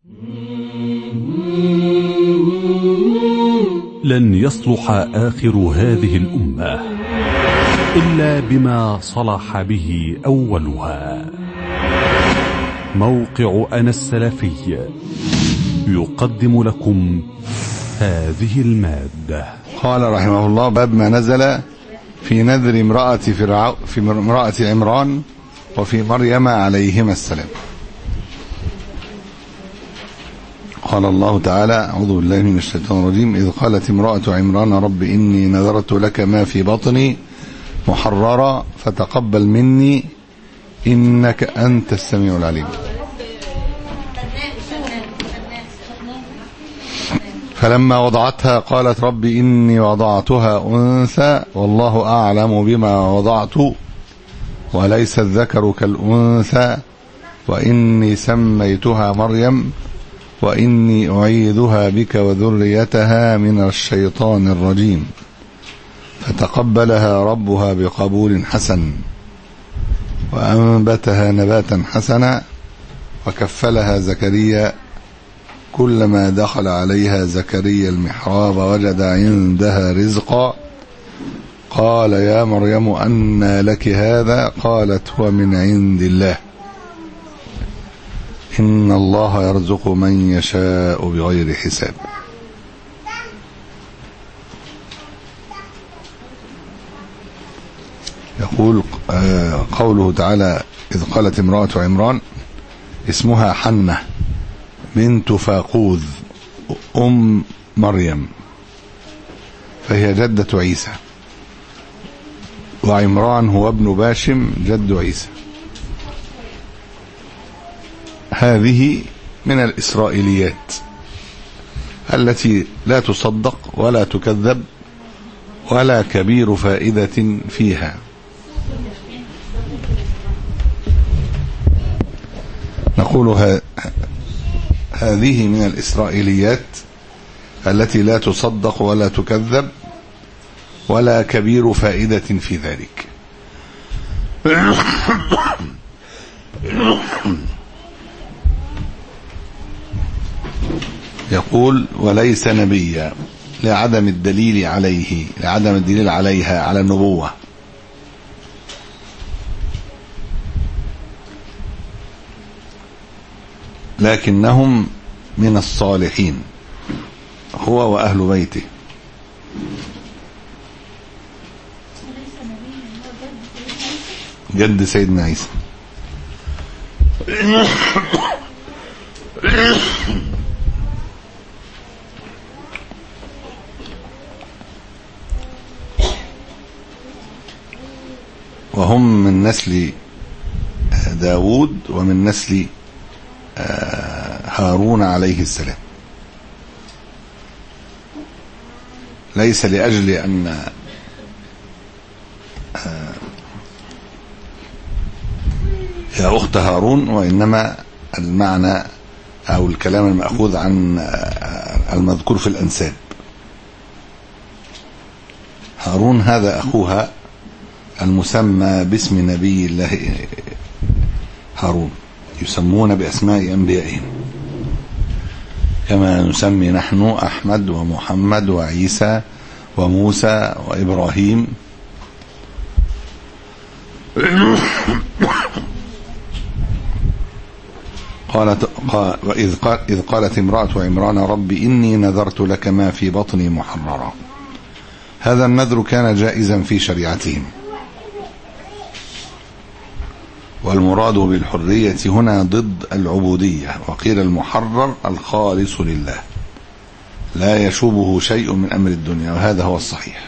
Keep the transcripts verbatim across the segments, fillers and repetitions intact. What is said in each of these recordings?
لن يصلح آخر هذه الأمة إلا بما صلح به أولها. موقع أنا السلفي يقدم لكم هذه المادة. قال رحمه الله: باب ما نزل في نذر امرأة فرعون في امرأة عمران وفي مريم عليهما السلام. قال الله تعالى: أعوذ بالله من الشيطان الرجيم: إذ قالت امرأة عمران رب إني نذرت لك ما في بطني محررا فتقبل مني إنك أنت السميع العليم. فلما وضعتها قالت رب إني وضعتها أنثى والله أعلم بما وضعت وليس الذكر كالأنثى وإني سميتها مريم وإني أعيذها بك وذريتها من الشيطان الرجيم. فتقبلها ربها بقبول حسن وأنبتها نباتا حسنا وكفلها زكريا. كلما دخل عليها زكريا المحراب وجد عندها رزقا قال يا مريم أنى لك هذا؟ قالت هو من عند الله إن الله يرزق من يشاء بغير حساب. يقول قوله تعالى: إذ قالت امرأة عمران، اسمها حنة بنت فاقوذ أم مريم، فهي جدة عيسى، وعمران هو ابن باشم جد عيسى. هذه من الإسرائيليات التي لا تصدق ولا تكذب ولا كبير فائدة فيها. نقول هذه من الإسرائيليات التي لا تصدق ولا تكذب ولا كبير فائدة في ذلك. يقول: وليس نبيا لعدم الدليل عليه لعدم الدليل عليها على النبوة، لكنهم من الصالحين هو وأهل بيته. جد سيدنا عيسى. وهم من نسل داود ومن نسل هارون عليه السلام. ليس لأجل أن يا أخت هارون، وإنما المعنى أو الكلام المأخوذ عن المذكور في الأنساب. هارون هذا أخوها المسمى باسم نبي الله هارون، يسمون بأسماء أنبيائهم كما نسمي نحن أحمد ومحمد وعيسى وموسى وإبراهيم. قالت وإذ قال إذ قالت امرأة عمران رب إني نذرت لك ما في بطني محررا. هذا النذر كان جائزا في شريعتهم، والمراد بالحرية هنا ضد العبودية، وقيل المحرر الخالص لله لا يشوبه شيء من أمر الدنيا، وهذا هو الصحيح.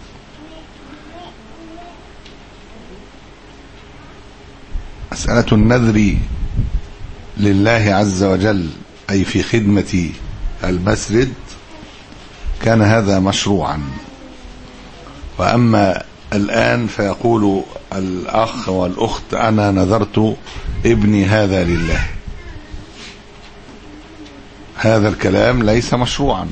مسألة النذر لله عز وجل أي في خدمة المسجد كان هذا مشروعا. وأما الآن فيقول الأخ والأخت أنا نذرت ابني هذا لله، هذا الكلام ليس مشروعا،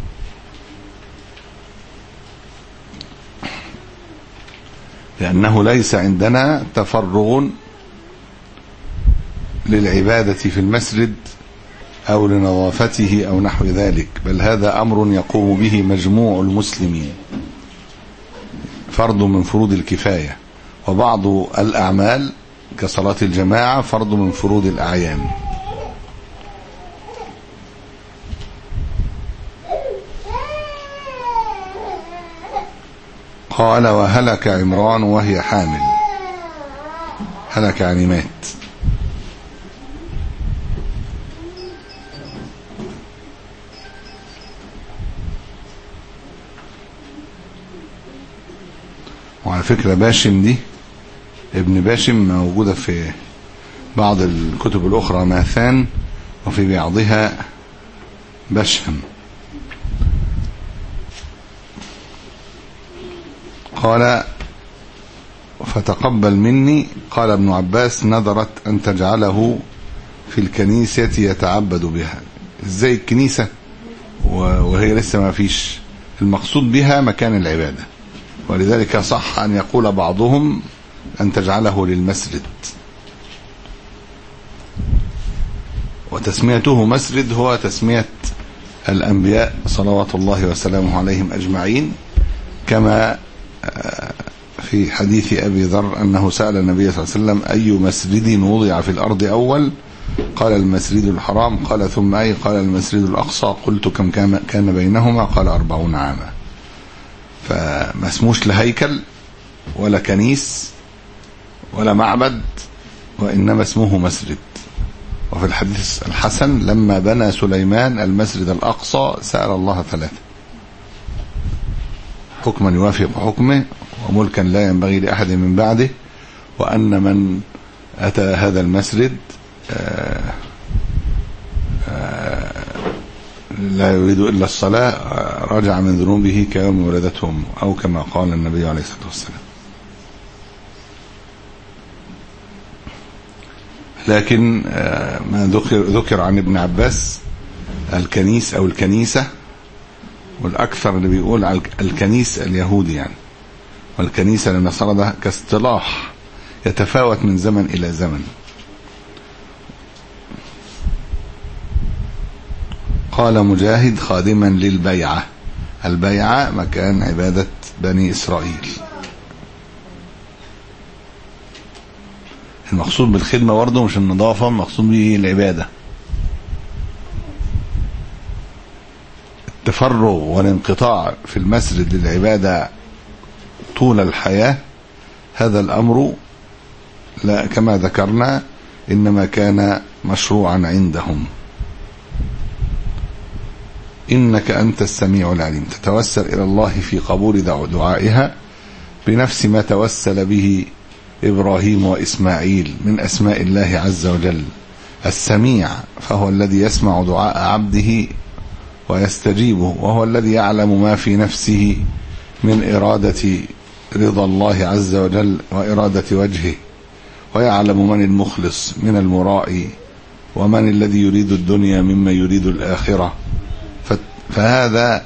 لأنه ليس عندنا تفرغ للعبادة في المسجد أو لنظافته أو نحو ذلك، بل هذا أمر يقوم به مجموع المسلمين، فرض من فروض الكفاية. وبعض الأعمال كصلاة الجماعة فرض من فروض الأعيان. قال وهلك عمران وهي حامل. هلك يعني مات. وعلى فكرة باشم دي ابن باشم موجودة في بعض الكتب الأخرى ماثان، وفي بعضها بشهم. قال فتقبل مني. قال ابن عباس نذرت أن تجعله في الكنيسة يتعبد بها. ازاي الكنيسة وهي لسه ما فيش؟ المقصود بها مكان العبادة، ولذلك صح أن يقول بعضهم أن تجعله للمسجد. وتسميته مسجد هو تسمية الأنبياء صلوات الله وسلامه عليهم أجمعين، كما في حديث أبي ذر أنه سأل النبي صلى الله عليه وسلم أي مسجد وضع في الأرض أول؟ قال المسجد الحرام. قال ثم أي؟ قال المسجد الأقصى. قلت كم كان بينهما؟ قال أربعون عاما. فما اسموش لهيكل ولا كنيس ولا معبد، وإنما اسمه مسجد. وفي الحديث الحسن لما بنى سليمان المسجد الأقصى سأل الله ثلاثة: حكما يوافق حكمه، وملكا لا ينبغي لأحد من بعده، وأن من أتى هذا المسجد آآ آآ لا يريد إلا الصلاة رجع من ذنوبه كيوم ولدته أمه، أو كما قال النبي عليه الصلاة والسلام. لكن ما ذكر ذكر عن ابن عباس الكنيس أو الكنيسة، والأكثر اللي بيقول على الكنيس اليهودي يعني، والكنيسة للنصارى ده كاصطلاح يتفاوت من زمن إلى زمن. قال مجاهد خادما للبيعة. البيعة مكان عبادة بني إسرائيل. المقصود بالخدمة برضه مش النظافة، المقصود به العبادة. التفرغ والانقطاع في المسجد للعبادة طول الحياة، هذا الأمر لا كما ذكرنا إنما كان مشروعا عندهم. إنك أنت السميع العليم. تتوسل إلى الله في قبول دعائها بنفس ما توسل به إبراهيم وإسماعيل من أسماء الله عز وجل. السميع فهو الذي يسمع دعاء عبده ويستجيبه، وهو الذي يعلم ما في نفسه من إرادة رضا الله عز وجل وإرادة وجهه، ويعلم من المخلص من المرائي، ومن الذي يريد الدنيا مما يريد الآخرة. فهذا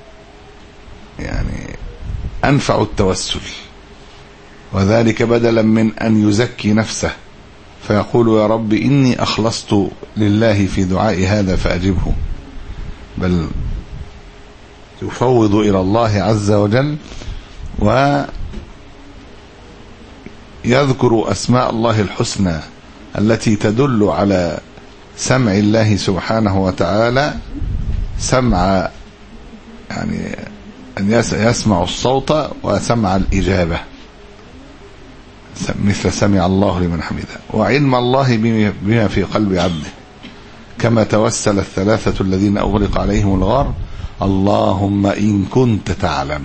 يعني أنفع التوسل، وذلك بدلا من أن يزكي نفسه فيقول يا رب إني أخلصت لله في دعاء هذا فأجبه، بل يفوض إلى الله عز وجل ويذكر أسماء الله الحسنى التي تدل على سمع الله سبحانه وتعالى، سمع يعني أن يسمع الصوت وسمع الإجابة، مثل سمع الله لمن حمده، وعلم الله بما في قلب عبده، كما توسل الثلاثة الذين أغرق عليهم الغار: اللهم إن كنت تعلم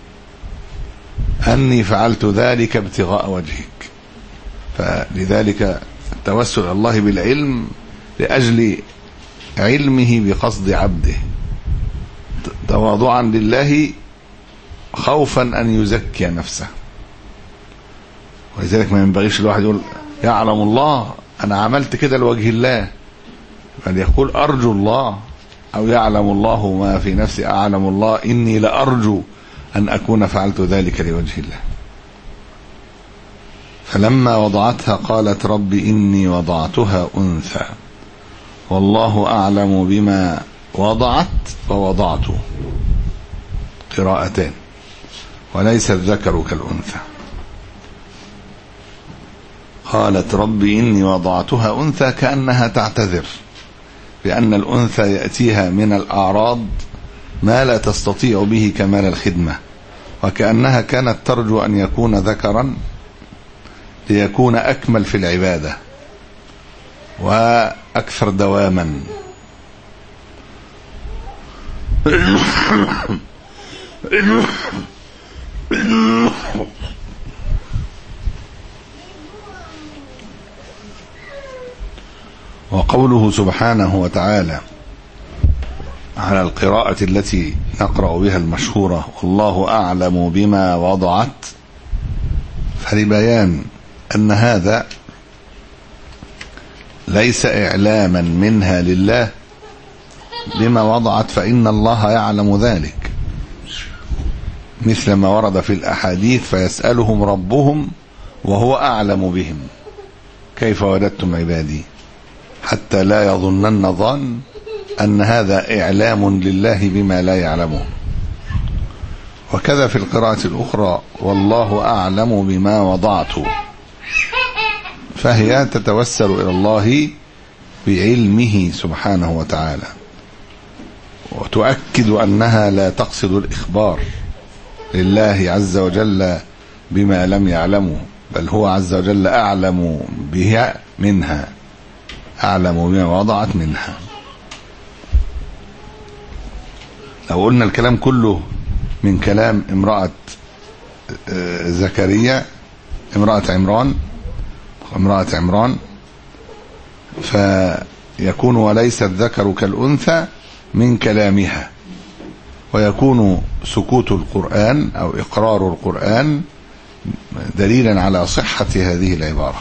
أني فعلت ذلك ابتغاء وجهك. فلذلك التوسل إلى الله بالعلم لأجل علمه بقصد عبده، تواضعا لله خوفا أن يزكي نفسه. ولذلك ما ينبغيش الواحد يقول يعلم الله أنا عملت كده لوجه الله، بل يقول أرجو الله، أو يعلم الله ما في نفسي أعلم الله إني لأرجو أن أكون فعلت ذلك لوجه الله. فلما وضعتها قالت رب إني وضعتها أنثى والله أعلم بما وضعت ووضعت قراءتان، وليس الذكر كالأنثى. قالت رب إني وضعتها أنثى، كأنها تعتذر بأن الأنثى يأتيها من الأعراض ما لا تستطيع به كمال الخدمة، وكأنها كانت ترجو أن يكون ذكرا ليكون أكمل في العبادة وأكثر دواما. وقوله سبحانه وتعالى على القراءة التي نقرأ بها المشهورة والله أعلم بما وضعت، فلبيان أن هذا ليس إعلاما منها لله بما وضعت، فإن الله يعلم ذلك، مثل ما ورد في الأحاديث فيسألهم ربهم وهو أعلم بهم كيف وجدتم عبادي، حتى لا يظنن ظن أن هذا إعلام لله بما لا يعلمه. وكذا في القراءة الأخرى والله أعلم بما وضعت، فهي تتوسل إلى الله بعلمه سبحانه وتعالى، وتؤكد أنها لا تقصد الإخبار لله عز وجل بما لم يعلمه، بل هو عز وجل أعلم بها منها، أعلم بما وضعت منها. لو قلنا الكلام كله من كلام امرأة زكريا امرأة عمران امرأة عمران فيكون وليس الذكر كالأنثى من كلامها، ويكون سكوت القرآن أو إقرار القرآن دليلا على صحة هذه العبارة.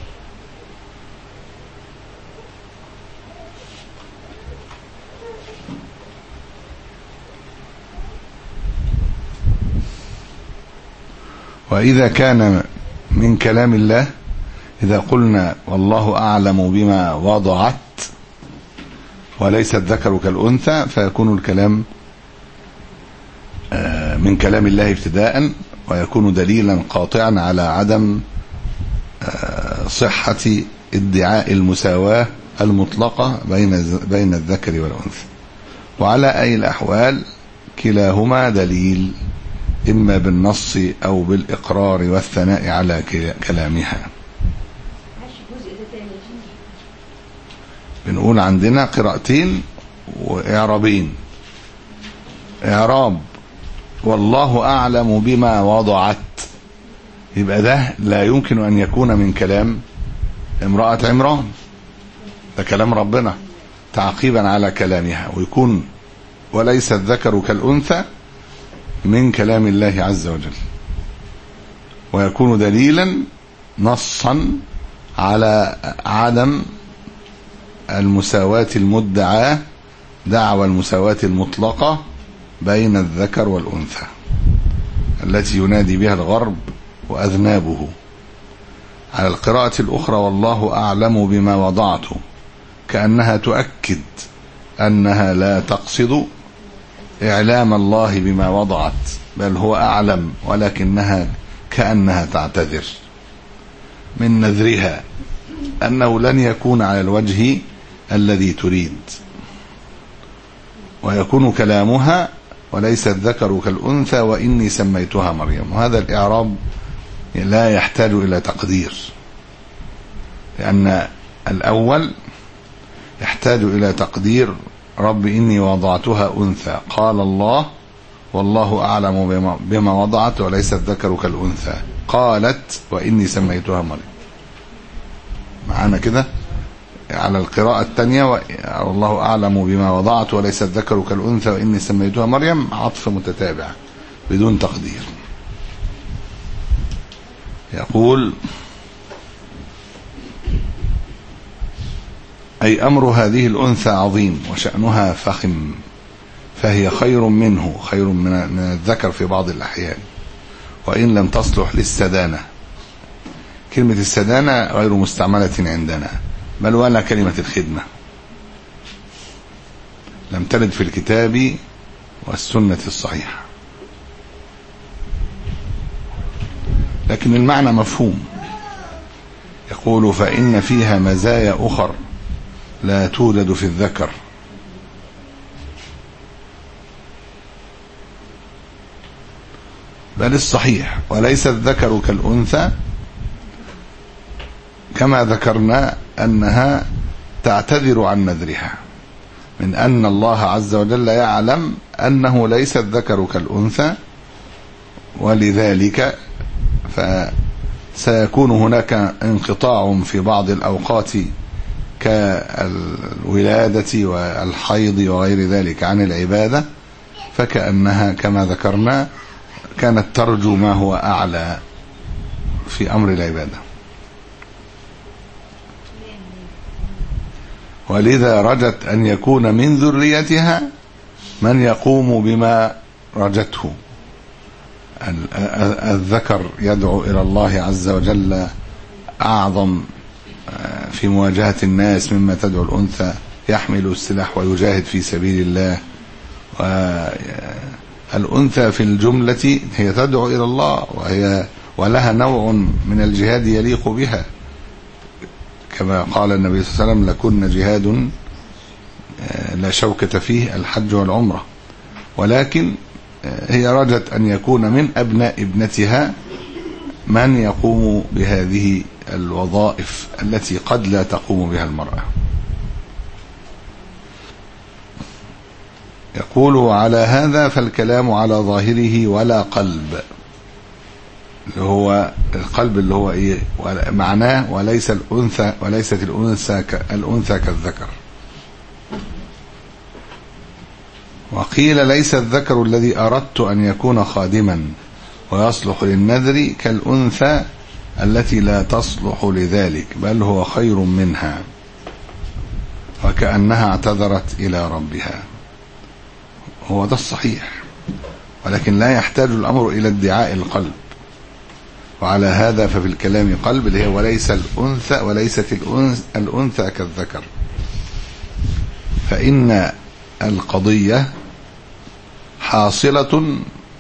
وإذا كان من كلام الله، إذا قلنا والله أعلم بما وضعت وليس الذكر كالأنثى، فيكون الكلام من كلام الله ابتداء، ويكون دليلا قاطعا على عدم صحة ادعاء المساواة المطلقة بين بين الذكر والأنثى. وعلى أي الأحوال كلاهما دليل، إما بالنص أو بالإقرار والثناء على كلامها. بنقول عندنا قراءتين وإعرابين. إعراب والله أعلم بما وضعت، يبقى ده لا يمكن أن يكون من كلام امرأة عمران، ده كلام ربنا تعقيبا على كلامها، ويكون وليس الذكر كالأنثى من كلام الله عز وجل، ويكون دليلا نصا على عدم المساواة المدعاة، دعوى المساواة المطلقة بين الذكر والأنثى التي ينادي بها الغرب وأذنابه. على القراءة الأخرى والله أعلم بما وضعت، كأنها تؤكد أنها لا تقصد إعلام الله بما وضعت، بل هو أعلم، ولكنها كأنها تعتذر من نذرها أنه لن يكون على الوجه الذي تريد. ويكون كلامها وليس الذكر كالأنثى وإني سميتها مريم، وهذا الإعراب لا يحتاج إلى تقدير، لأن الأول يحتاج إلى تقدير رب إني وضعتها أنثى، قال الله والله أعلم بما, بما وضعت وليس الذكر كالأنثى، قالت وإني سميتها مريم. معانا كده على القراءة الثانية والله أعلم بما وضعت وليس الذكر كالأنثى وإني سميتها مريم، عطف متتابع بدون تقدير. يقول أي أمر هذه الأنثى عظيم وشأنها فخم، فهي خير منه، خير من الذكر في بعض الأحيان، وإن لم تصلح للسدانة. كلمة السدانة غير مستعملة عندنا، بل ولا كلمة الخدمة، لم ترد في الكتاب والسنة الصحيحة، لكن المعنى مفهوم. يقول فإن فيها مزايا أخر لا توجد في الذكر، بل الصحيح وليس الذكر كالأنثى، كما ذكرنا أنها تعتذر عن نذرها، من أن الله عز وجل يعلم أنه ليس الذكر كالأنثى، ولذلك فسيكون هناك انقطاع في بعض الأوقات كالولادة والحيض وغير ذلك عن العبادة، فكأنها كما ذكرنا كانت ترجو ما هو أعلى في أمر العبادة، ولذا رجت أن يكون من ذريتها من يقوم بما رجته. الذكر يدعو إلى الله عز وجل أعظم في مواجهة الناس مما تدعو الأنثى، يحمل السلاح ويجاهد في سبيل الله، والأنثى في الجملة هي تدعو إلى الله، وهي ولها نوع من الجهاد يليق بها، كما قال النبي صلى الله عليه وسلم لكن جهاد لا شوكة فيه الحج والعمرة. ولكن هي رجت أن يكون من أبناء ابنتها من يقوم بهذه الوظائف التي قد لا تقوم بها المرأة. يقول على هذا فالكلام على ظاهره ولا قلب، اللي هو القلب اللي هو ايه معناه وليس الأنثى وليست الأنثى الأنثى كالذكر. وقيل ليس الذكر الذي أردت أن يكون خادما ويصلح للنذر كالأنثى التي لا تصلح لذلك، بل هو خير منها، وكأنها اعتذرت إلى ربها. هو ده الصحيح، ولكن لا يحتاج الأمر إلى ادعاء القلب. وعلى هذا ففي الكلام قلب اللي هي وليس الأنثى وليست الأنثى كالذكر، فإن القضية حاصلة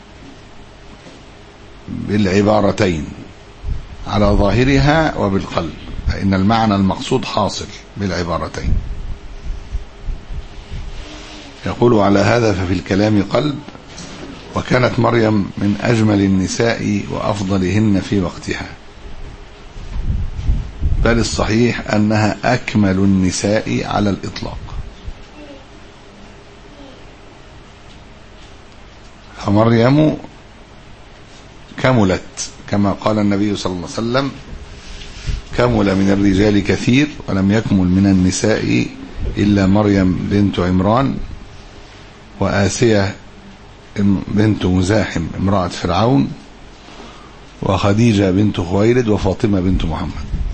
بالعبارتين على ظاهرها وبالقلب، فإن المعنى المقصود حاصل بالعبارتين. يقول على هذا ففي الكلام قلب، وكانت مريم من أجمل النساء وأفضلهن في وقتها، بل الصحيح أنها أكمل النساء على الإطلاق. فمريم كملت كما قال النبي صلى الله عليه وسلم كمل من الرجال كثير ولم يكمل من النساء إلا مريم بنت عمران، وآسية بنت مزاحم امرأة فرعون، وخديجة بنت خويلد، وفاطمة بنت محمد،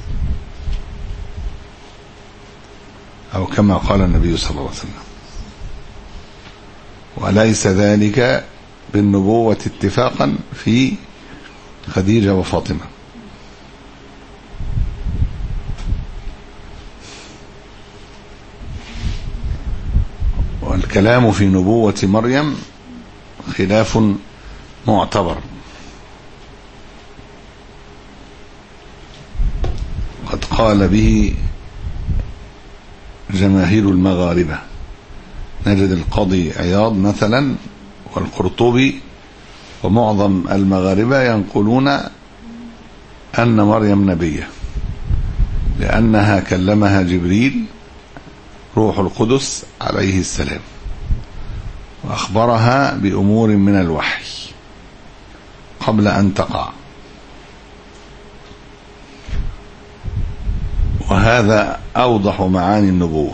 أو كما قال النبي صلى الله عليه وسلم. وليس ذلك بالنبوة اتفاقا في خديجة وفاطمة. والكلام في نبوة مريم خلاف معتبر، قد قال به جماهير المغاربة، نجد القاضي عياض مثلا والقرطبي ومعظم المغاربة ينقلون أن مريم نبية، لأنها كلمها جبريل روح القدس عليه السلام وأخبرها بأمور من الوحي قبل أن تقع، وهذا أوضح معاني النبوة.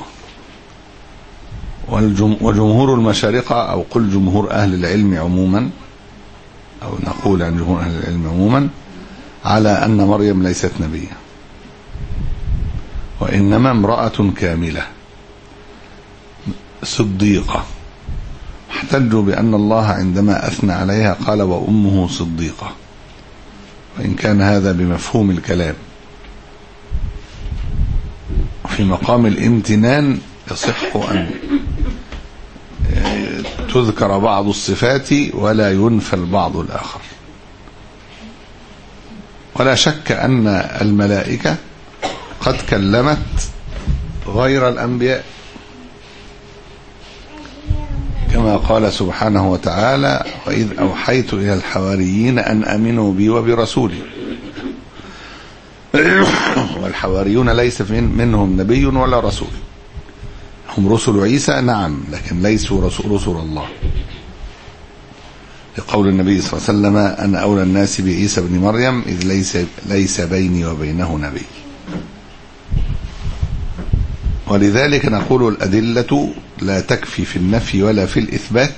وجمهور المشارقة، أو قل جمهور أهل العلم عموما، أو نقول عن جمهور أهل العلم عموما، على أن مريم ليست نبية، وإنما امرأة كاملة صديقة. احتجوا بأن الله عندما أثنى عليها قال وأمه صديقة، وإن كان هذا بمفهوم الكلام. في مقام الامتنان يصح أن تذكر بعض الصفات ولا ينفى البعض الآخر. ولا شك أن الملائكة قد كلمت غير الأنبياء، كما قال سبحانه وتعالى: وإذ أوحيت إلى الحواريين أن آمنوا بي وبرسولي. والحواريون ليس منهم نبي ولا رسول، هم رسل عيسى نعم، لكن ليسوا رسول, رسول الله، لقول النبي صلى الله عليه وسلم: أنا أولى الناس بعيسى بن مريم إذ ليس, ليس بيني وبينه نبي. ولذلك نقول الأدلة لا تكفي في النفي ولا في الإثبات،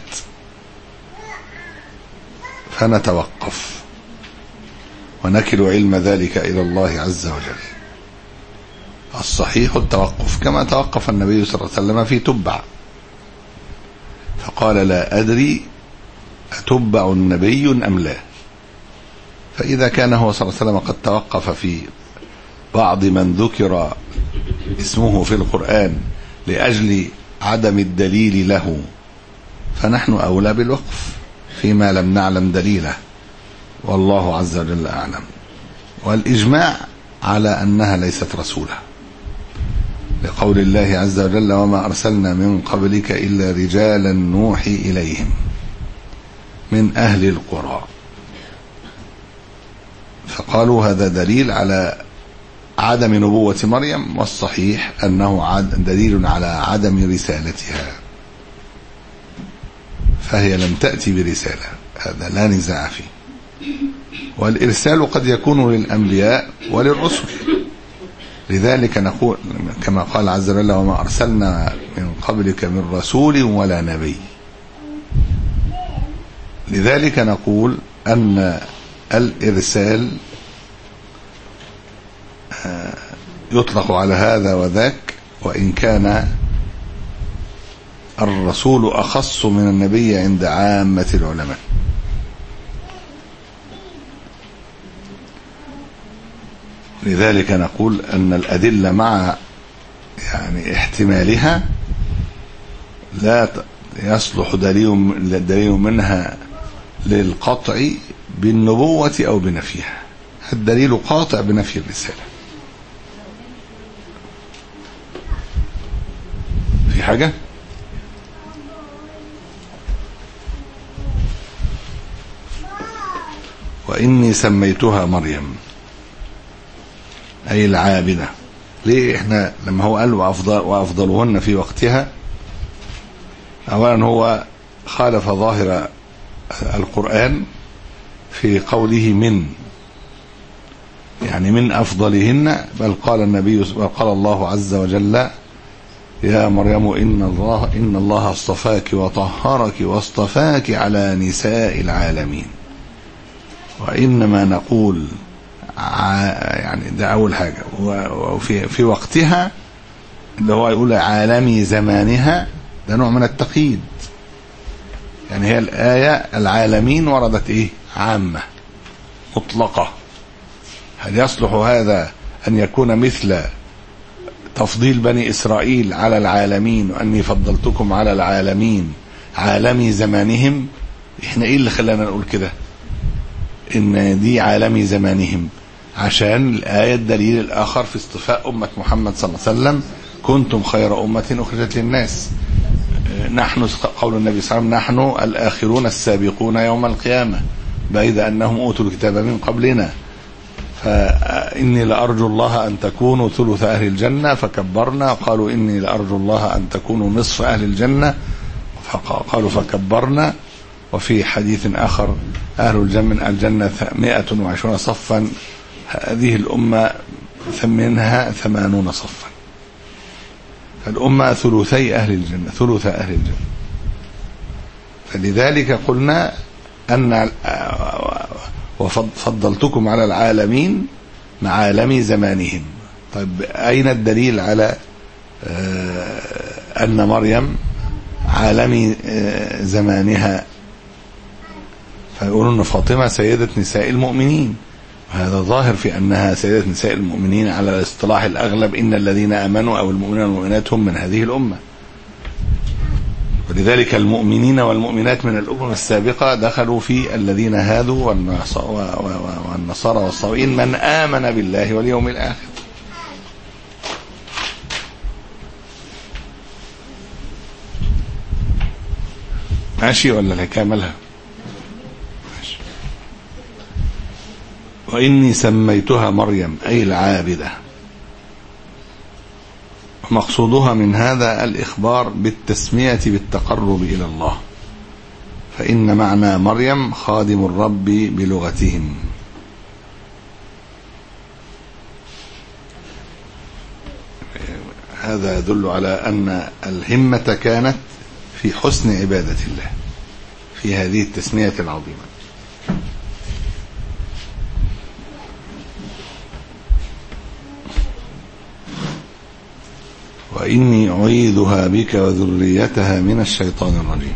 فنتوقف ونكل علم ذلك إلى الله عز وجل. الصحيح التوقف، كما توقف النبي صلى الله عليه وسلم في تبع فقال: لا أدري أتبع نبي أم لا. فإذا كان هو صلى الله عليه وسلم قد توقف في بعض من ذكر اسمه في القرآن لأجل عدم الدليل له، فنحن أولى بالوقف فيما لم نعلم دليله، والله عز وجل أعلم. والإجماع على أنها ليست رسولا، لقول الله عز وجل: وما أرسلنا من قبلك إلا رجالا نوحي إليهم من أهل القرى. فقالوا هذا دليل على عدم نبوة مريم، والصحيح أنه دليل على عدم رسالتها، فهي لم تأتي برسالة، هذا لا نزاع فيه. والإرسال قد يكون للأنبياء وللرسل، لذلك نقول كما قال عز وجل: وما أرسلنا من قبلك من رسول ولا نبي. لذلك نقول أن الإرسال يطلق على هذا وذاك، وإن كان الرسول أخص من النبي عند عامة العلماء. لذلك نقول أن الأدلة مع يعني احتمالها لا يصلح دليل دليل منها للقطع بالنبوة أو بنفيها، الدليل قاطع بنفي الرسالة. في حاجة؟ وإني سميتها مريم أي العابدة. ليه احنا لما هو قال وأفضل وأفضلهن في وقتها، أولا هو خالف ظاهر القرآن في قوله من، يعني من أفضلهن، بل قال النبي قال الله عز وجل: يا مريم إن الله إن الله اصطفاك وطهرك واصطفاك على نساء العالمين. وإنما نقول يعني ده أول حاجة، وفي في وقتها اللي هو يقول عالمي زمانها، ده نوع من التقييد. يعني هي الآية العالمين وردت إيه؟ عامة مطلقة. هل يصلح هذا أن يكون مثل تفضيل بني إسرائيل على العالمين، وأني فضلتكم على العالمين عالمي زمانهم؟ إحنا إيه اللي خلانا نقول كده إن دي عالمي زمانهم؟ عشان الآية الدليل الآخر في اصطفاء أمة محمد صلى الله عليه وسلم: كنتم خير أمة أخرجت للناس. نحن قول النبي صلى الله عليه وسلم: نحن الآخرون السابقون يوم القيامة، بيد أنهم أوتوا الكتاب من قبلنا، فإني لأرجو الله أن تكونوا ثلث أهل الجنة، فكبرنا. قالوا: إني لأرجو الله أن تكونوا نصف أهل الجنة، فقالوا فكبرنا. وفي حديث آخر: أهل الجنة مائة وعشرون صفا، هذه الأمة منها ثمانون صفا. فالأمة ثلثي أهل الجنة، ثلث أهل الجنة. فلذلك قلنا أن وفضلتكم على العالمين مع عالمي زمانهم. طيب أين الدليل على أن مريم عالمي زمانها؟ فيقولون فاطمة سيدة نساء المؤمنين، وهذا ظاهر في أنها سيدة نساء المؤمنين على الاصطلاح الأغلب: إن الذين آمنوا أو المؤمنين والمؤمنات هم من هذه الأمة. ولذلك المؤمنين والمؤمنات من الأمم السابقة دخلوا في الذين هادوا والنصارى والصابئين من آمن بالله واليوم الآخر. ماشي ولا الحكاية مالها؟ ماشي. وإني سميتها مريم أي العابدة، مقصودها من هذا الإخبار بالتسمية بالتقرب إلى الله، فإن معنى مريم خادم الرب بلغتهم. هذا يدل على أن الهمة كانت في حسن عبادة الله في هذه التسمية العظيمة. وإني أعيذها بك وذريتها من الشيطان الرجيم.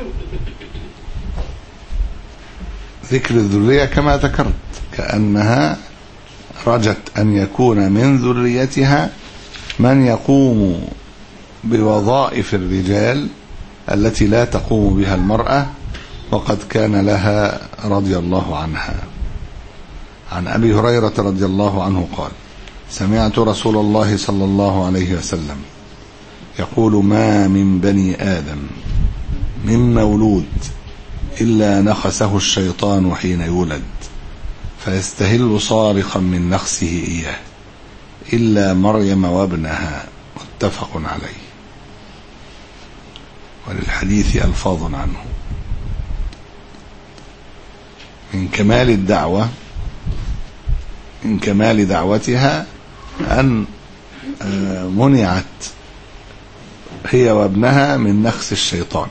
ذكر الذرية كما ذكرت كأنها رجت أن يكون من ذريتها من يقوم بوظائف الرجال التي لا تقوم بها المرأة، وقد كان لها رضي الله عنها. عن أبي هريرة رضي الله عنه قال: سمعت رسول الله صلى الله عليه وسلم يقول: ما من بني آدم من مولود إلا نخسه الشيطان حين يولد فيستهل صارخا من نخسه إياه إلا مريم وابنها، متفق عليه. وللحديث ألفاظ عنه. من كمال الدعوة من كمال دعوتها أن منعت هي وابنها من نخس الشيطان.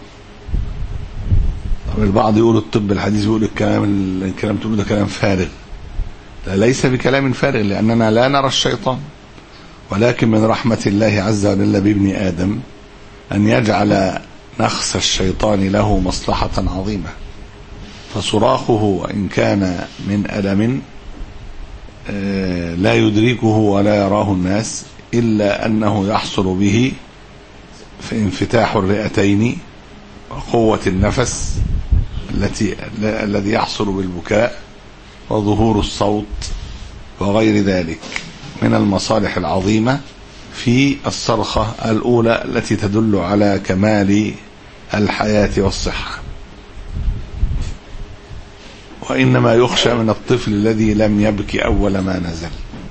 طب البعض يقول الطب الحديث يقول الكلام الكلام تقول ده كلام فارغ. لا، ليس بكلام فارغ، لأننا لا نرى الشيطان، ولكن من رحمة الله عز وجل بابن آدم أن يجعل نخس الشيطان له مصلحة عظيمة، فصراخه وإن كان من ألم لا يدركه ولا يراه الناس، إلا أنه يحصل به في انفتاح الرئتين وقوة النفس التي الذي يحصل بالبكاء وظهور الصوت وغير ذلك من المصالح العظيمة في الصرخة الأولى التي تدل على كمال الحياة والصحة. وإنما يخشى من الطفل الذي لم يبكي أول ما نزل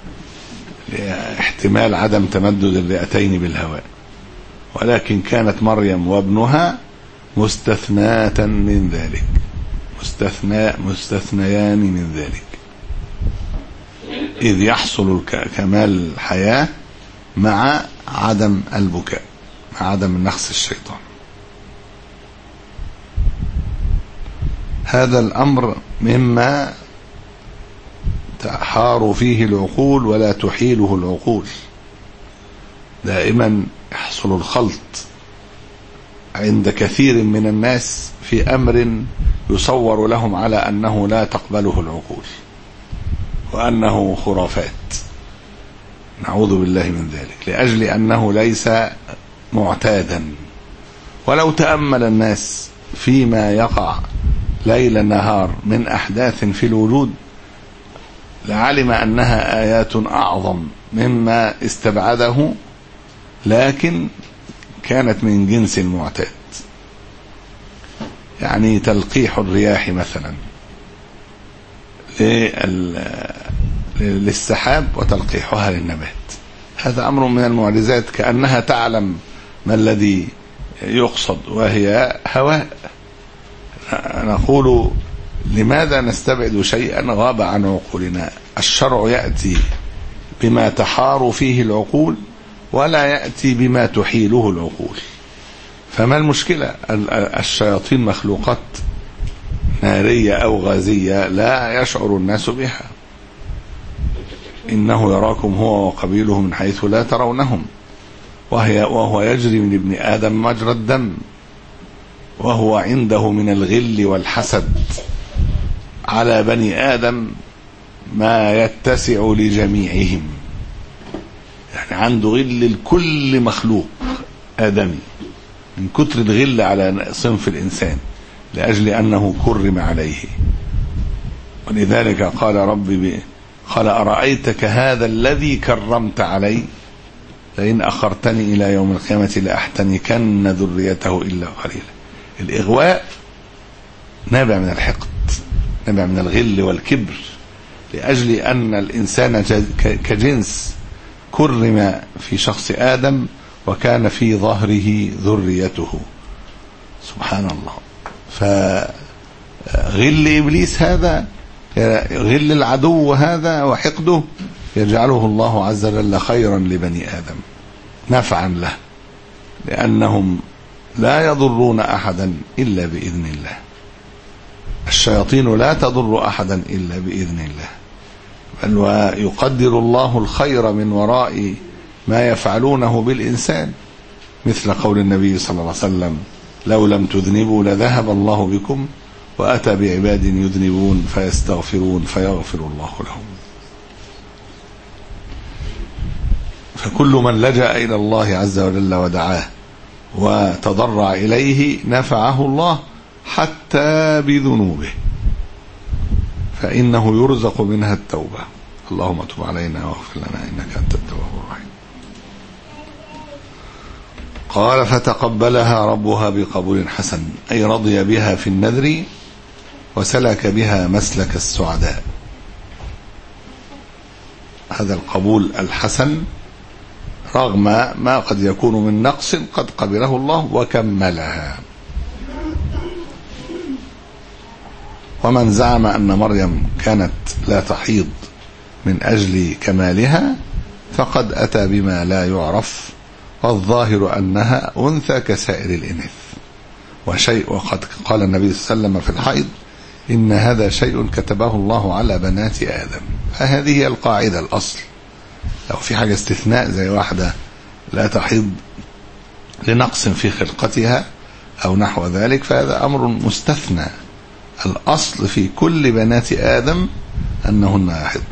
لاحتمال عدم تمدد الرئتين بالهواء، ولكن كانت مريم وابنها مستثناة من ذلك، مستثناء مستثنيان من ذلك، إذ يحصل كمال الحياة مع عدم البكاء، مع عدم نخس الشيطان. هذا الأمر مما تحار فيه العقول ولا تحيله العقول. دائما يحصل الخلط عند كثير من الناس في أمر يصور لهم على أنه لا تقبله العقول وأنه خرافات، نعوذ بالله من ذلك، لأجل أنه ليس معتادا. ولو تأمل الناس فيما يقع ليل نهار من أحداث في الوجود لعلم أنها آيات أعظم مما استبعده، لكن كانت من جنس المعتاد. يعني تلقيح الرياح مثلا للسحاب وتلقيحها للنبات، هذا أمر من المعجزات، كأنها تعلم ما الذي يقصد وهي هواء. نقول لماذا نستبعد شيئا غاب عن عقولنا؟ الشرع يأتي بما تحار فيه العقول ولا يأتي بما تحيله العقول. فما المشكلة؟ الشياطين مخلوقات نارية أو غازية لا يشعر الناس بها. إنه يراكم هو وقبيله من حيث لا ترونهم وهي وهو يجري من ابن آدم مجرى الدم، وهو عنده من الغل والحسد على بني آدم ما يتسع لجميعهم. يعني عنده غل لكل مخلوق آدمي من كتر الغل على صنف الإنسان لأجل أنه كرم عليه. ولذلك قال ربي قال أرأيتك هذا الذي كرمت علي لئن أخرتني إلى يوم القيامة لأحتنكن ذريته إلا قليلا. الإغواء نابع من الحقد، نابع من الغل والكبر، لأجل أن الإنسان كجنس كرم في شخص آدم وكان في ظهره ذريته. سبحان الله. فغل إبليس هذا، غل العدو هذا وحقده يجعله الله عز وجل خيرا لبني آدم، نفعا له، لأنهم لا يضرون أحدا إلا بإذن الله. الشياطين لا تضر أحدا إلا بإذن الله، بل ويقدر الله الخير من وراء ما يفعلونه بالإنسان، مثل قول النبي صلى الله عليه وسلم لو لم تذنبوا لذهب الله بكم وأتى بعباد يذنبون فيستغفرون فيغفر الله لهم. فكل من لجأ إلى الله عز وجل ودعاه وتضرع إليه نفعه الله حتى بذنوبه، فإنه يرزق منها التوبة. اللهم تب علينا واغفر لنا إنك أنت التواب الرحيم. قال فتقبلها ربها بقبول حسن، أي رضي بها في النذر وسلك بها مسلك السعداء. هذا القبول الحسن رغم ما قد يكون من نقص قد قبله الله وكملها. ومن زعم أن مريم كانت لا تحيض من أجل كمالها فقد أتى بما لا يعرف، والظاهر أنها أنثى كسائر الإناث. وشيء وقد قال النبي صلى الله عليه وسلم في الحيض إن هذا شيء كتبه الله على بنات آدم. فهذه هي القاعدة الأصل. لو في حاجة استثناء زي واحدة لا تحيض لنقص في خلقتها أو نحو ذلك فهذا أمر مستثنى. الأصل في كل بنات آدم أنهن يحضن،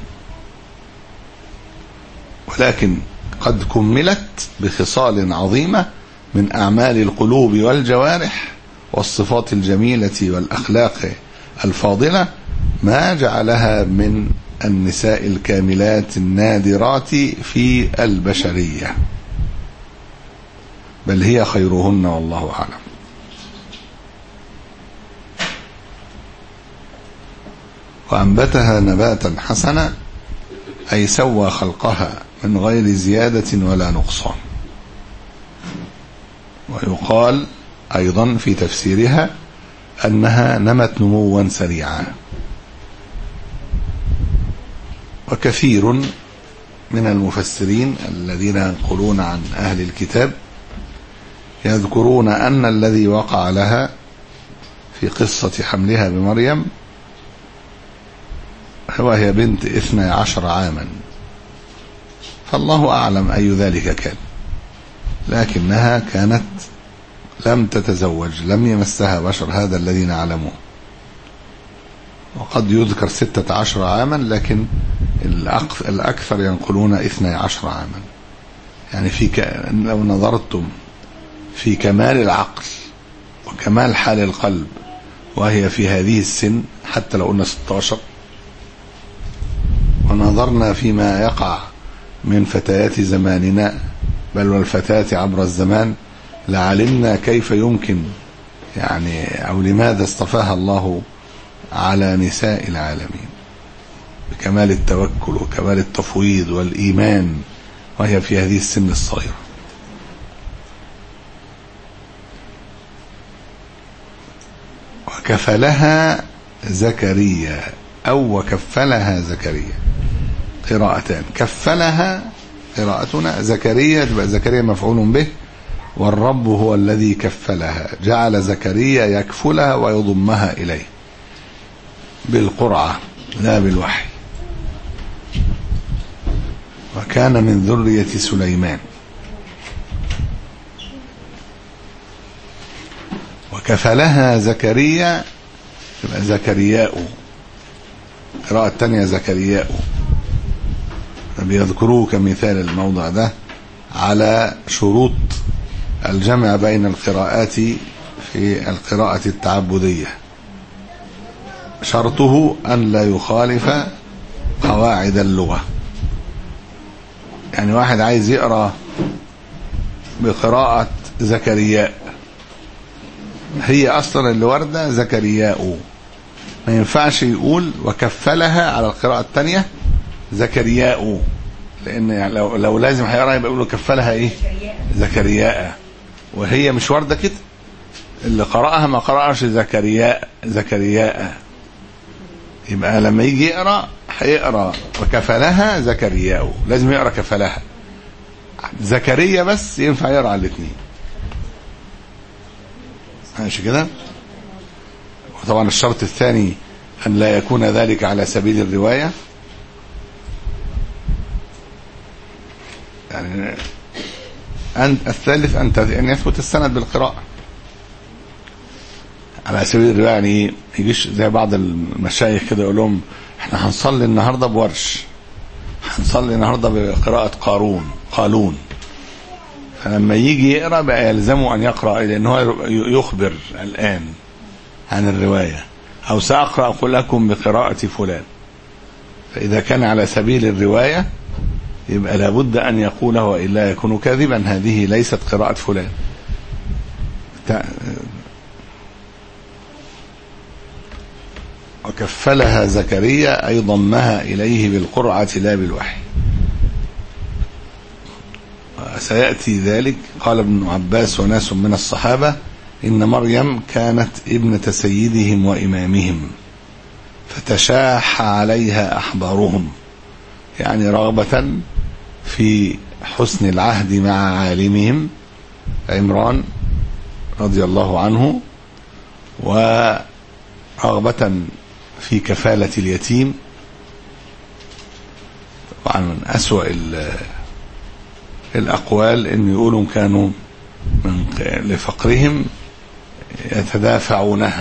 ولكن قد كملت بخصال عظيمة من أعمال القلوب والجوارح والصفات الجميلة والأخلاق الفاضلة ما جعلها من النساء الكاملات النادرات في البشرية، بل هي خيرهن والله أعلم. وأنبتها نباتا حسنا، أي سوى خلقها من غير زيادة ولا نقصان. ويقال أيضا في تفسيرها أنها نمت نموا سريعا. وكثير من المفسرين الذين ينقلون عن أهل الكتاب يذكرون أن الذي وقع لها في قصة حملها بمريم وهي بنت اثنى عشر عاما، فالله أعلم أي ذلك كان، لكنها كانت لم تتزوج، لم يمسها بشر، هذا الذي نعلمه. وقد يذكر ستة عشر عاما، لكن الأكثر ينقلون اثنى عشر عاما. يعني في ك... لو نظرتم في كمال العقل وكمال حال القلب وهي في هذه السن، حتى لو قلنا ستة عشر، ونظرنا فيما يقع من فتيات زماننا بل والفتاة عبر الزمان، لعلمنا كيف يمكن يعني أو لماذا اصطفاها الله على نساء العالمين بكمال التوكل وكمال التفويض والإيمان وهي في هذه السن الصغيرة. وكفلها زكريا أو وكفلها زكريا، قراءتان. كفلها قراءتنا زكريا تبقى زكريا مفعول به، والرب هو الذي كفلها، جعل زكريا يكفلها ويضمها إليه بالقرعة لا بالوحي. وكان من ذرية سليمان. وكفلها زكريا يبقى زكرياء، قراءة الثانية زكرياء، بيذكروه كمثال الموضع ده على شروط الجمع بين القراءات في القراءة التعبدية شرطه أن لا يخالف قواعد اللغة. يعني واحد عايز يقرأ بقراءة زكرياء، هي أصلا اللي وردة زكرياء، ما ينفعش يقول وكفلها على القراءة الثانية زكرياء، لأن يعني لو, لو لازم هيقرأ يبقى يقول كفلها إيه زكرياء، وهي مش وردة كده. اللي قرأها ما قرأش زكرياء زكرياء، يبقى لما يجي يقرأ هيقرأ وكفلها زكرياء، لازم يقرأ كفلها. زكريا بس ينفع يقرأ على الاثنين، ماشي كده. وطبعا الشرط الثاني أن لا يكون ذلك على سبيل الرواية، يعني أن الثالث أن يثبت السند بالقراءة على سبيل الرواية. يعني يجيش زي بعض المشايخ كده يقول لهم احنا هنصلي النهارده بورش، هنصلي النهارده بقراءة قارون قالون، فلما يجي يقرأ بقى يلزمه أن يقرأ، لأنه يخبر الآن عن الرواية، أو سأقرأ أقول لكم بقراءة فلان. فإذا كان على سبيل الرواية يبقى لابد أن يقوله وإلا يكون كاذبا، هذه ليست قراءة فلان. وكفلها زكريا أي ضمها إليه بالقرعة لا بالوحي. سيأتي ذلك. قال ابن عباس وناس من الصحابة إن مريم كانت ابنة سيدهم وإمامهم فتشاح عليها أحبارهم، يعني رغبة في حسن العهد مع عالمهم عمران رضي الله عنه، ورغبة في كفالة اليتيم. طبعا من أسوأ الأقوال أن يقولوا كانوا من لفقرهم يتدافعونها،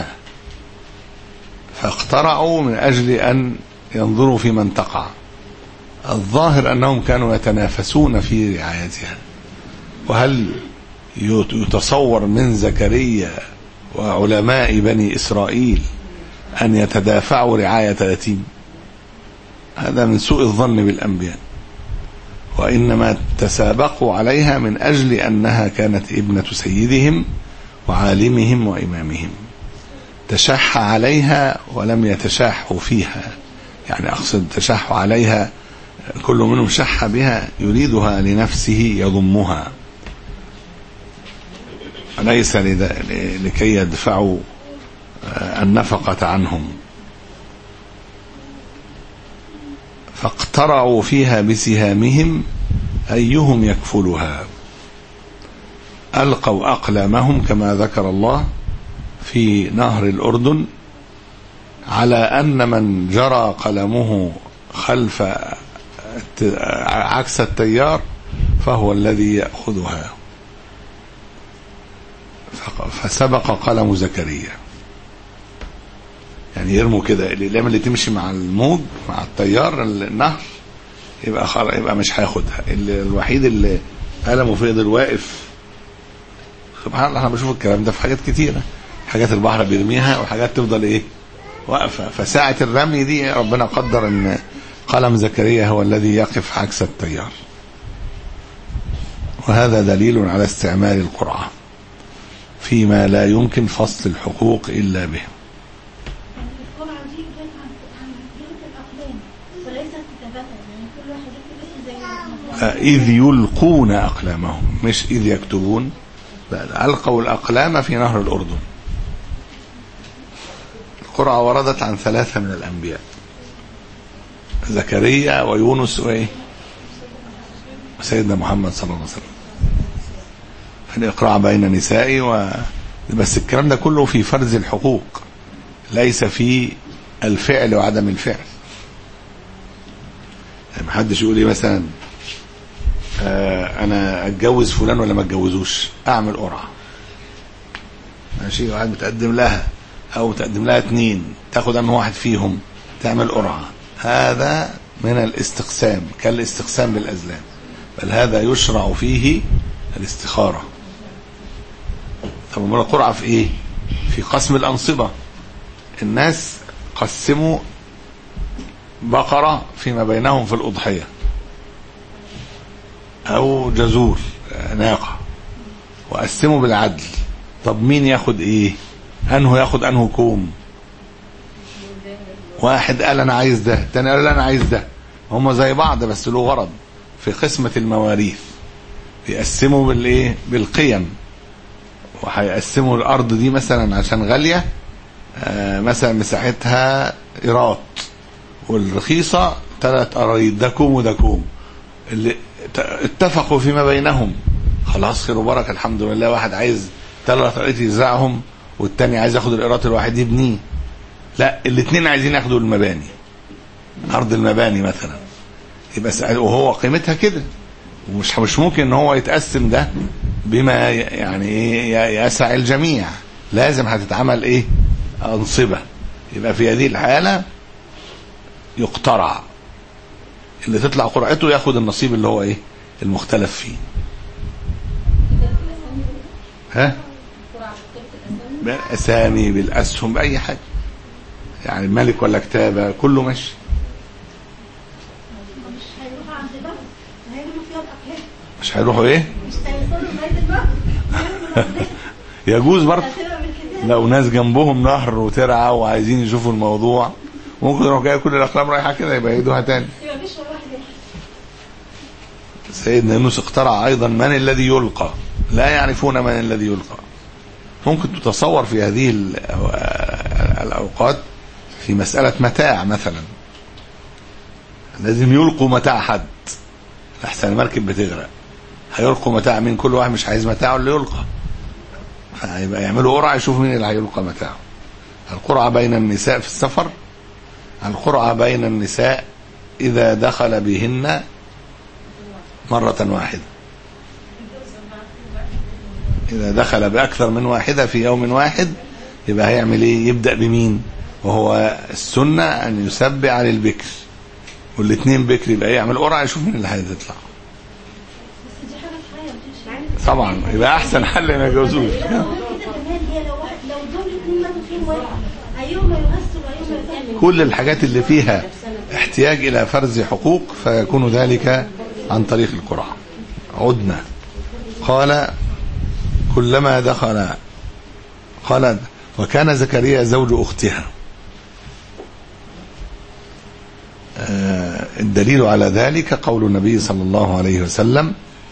فاقترعوا من أجل أن ينظروا في من تقع. الظاهر أنهم كانوا يتنافسون في رعايتها. وهل يتصور من زكريا وعلماء بني إسرائيل أن يتدافعوا رعاية يتيم؟ هذا من سوء الظن بالأنبياء، وإنما تسابقوا عليها من أجل أنها كانت ابنة سيدهم وعالمهم وإمامهم. تشح عليها ولم يتشاحوا فيها، يعني أقصد تشاحوا عليها كل منهم شح بها يريدها لنفسه يضمها، ليس لكي يدفعوا النفقة عنهم. فاقترعوا فيها بسهامهم أيهم يكفلها، ألقوا أقلامهم كما ذكر الله في نهر الأردن على أن من جرى قلمه خلف عكس التيار فهو الذي يأخذها، فسبق قلم زكريا. يعني يرموا كده الأقلام اللي تمشي مع الموج مع التيار النهر يبقى خلاص، يبقى مش هياخدها. الوحيد اللي قلمه فضل واقف، سبحان الله، احنا بنشوف الكلام ده في حاجات كتيرة، حاجات البحر بيرميها وحاجات تفضل ايه واقفة. فساعة الرمي دي ربنا قدر ان قلم زكريا هو الذي يقف عكس التيار. وهذا دليل على استعمال القرعة فيما لا يمكن فصل الحقوق إلا به. إذ يلقون أقلامهم، مش إذ يكتبون، بل ألقوا الأقلام في نهر الأردن. القرعة وردت عن ثلاثة من الأنبياء، زكريا ويونس وإيه وسيدنا محمد صلى الله عليه وسلم، في الإقراع بين نسائي و... بس الكلام ده كله في فرز الحقوق، ليس في الفعل وعدم الفعل. يعني محدش يقول لي مثلا آه انا اتجوز فلان ولا ما اتجوزوش، اعمل قرعه، ماشي، واحد بتقدم لها او تقدم لها اتنين، تاخد ان واحد فيهم تعمل قرعه، هذا من الاستقسام كالاستقسام بالازلام، بل هذا يشرع فيه الاستخاره، طب امال القرعة في ايه؟ في قسم الأنصبة. الناس قسموا بقرة فيما بينهم في الأضحية أو جزور ناقة، وقسموا بالعدل. طب مين ياخد ايه؟ انه ياخد انه كوم؟ واحد قال انا عايز ده، الثاني قال انا عايز ده. هم زي بعض بس له غرض في قسمة المواريث. بيقسموا بالايه؟ بالقيم. وهيقسموا الارض دي مثلا عشان غالية، آه مثلا مساحتها قيراط، والرخيصة ثلاث قرايط، ده كوم وده كوم. اللي اتفقوا فيما بينهم خلاص خير وبركة الحمد لله. واحد عايز ثلاث قرايط يزرعهم، والتاني عايز ياخد القيراط الواحد يبنيه. لا، الاثنين عايزين ياخدوا المباني، ارض المباني مثلا، يبقى وهو قيمتها كده. ومش مش ممكن ان هو يتقسم ده بما يعني ايه يسع الجميع، لازم هتتعمل ايه؟ انصبة. يبقى في هذه الحالة يقترع، اللي تطلع قرعته ياخد النصيب اللي هو ايه؟ المختلف فيه. ها؟ بالاسامي، بالاسهم، باي حاجه، يعني الملك ولا كتابه كله ماشي. مش هيروحوا ايه؟ يجوز برضه لو ناس جنبهم نهر وترعى وعايزين يشوفوا الموضوع، ممكن يروح جاي كل الاقلام رايحه كده يبقى يدوها تاني. سيدنا يونس اخترع ايضا من الذي يلقى، لا يعرفون من الذي يلقى. ممكن تتصور في هذه الاوقات في مسألة متاع مثلا، لازم يلقوا متاع حد لحسن المركب بتغرق. هيلقوا متاع مين؟ كل واحد مش عايز متاعه اللي يلقى، هيبقى يعملوا قرعة يشوف مين اللي هيلقى متاعه. القرعة بين النساء في السفر، القرعة بين النساء إذا دخل بهن مرة واحدة. إذا دخل بأكثر من واحدة في يوم واحد يبقى هيعمل إيه؟ يبدأ بمين؟ وهو السنة أن يسبع للبكر، والاثنين بكر يبقى يعمل قرعة يشوف مين اللي هيطلع. طبعا يبقى أحسن حل ما يجوزوش. كل الحاجات اللي فيها احتياج إلى فرز حقوق فيكون ذلك عن طريق القرعة. عدنا قال كلما دخل قال وكان زكريا زوج أختها. آه الدليل على ذلك قول النبي صلى الله عليه وسلم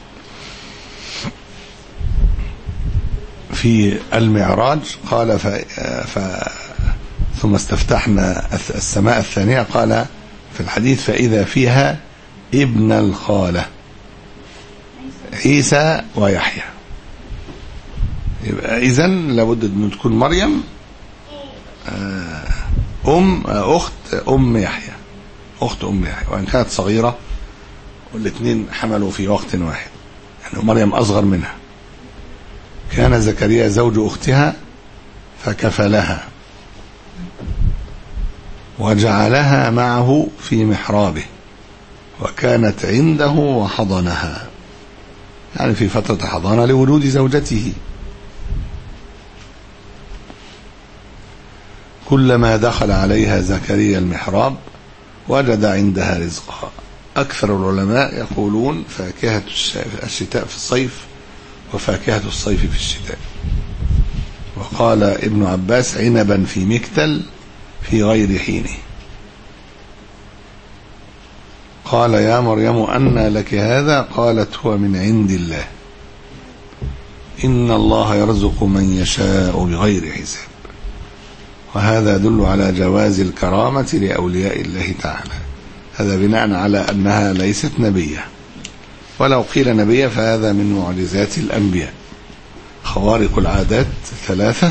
في المعراج قال ف... ف... ثم استفتحنا السماء الثانية، قال في الحديث فإذا فيها ابن الخالة عيسى ويحيى. يبقى إذن لابد أن تكون مريم أم أخت أم يحيى، أخت أم يحيى، وإن كانت صغيرة والاثنين حملوا في وقت واحد، يعني مريم أصغر منها. كان زكريا زوج أختها فكفلها وجعلها معه في محرابه وكانت عنده وحضنها، يعني في فترة حضانة لولود زوجته. كلما دخل عليها زكريا المحراب وجد عندها رزقا. أكثر العلماء يقولون فاكهة الشتاء في الصيف وفاكهة الصيف في الشتاء. وقال ابن عباس عنبا في مكتل في غير حينه. قال يا مريم أنى لك هذا؟ قالت هو من عند الله إن الله يرزق من يشاء بغير حساب. وهذا يدل على جواز الكرامة لأولياء الله تعالى، هذا بناء على أنها ليست نبية، ولو قيل نبية فهذا من معجزات الأنبياء. خوارق العادات ثلاثة: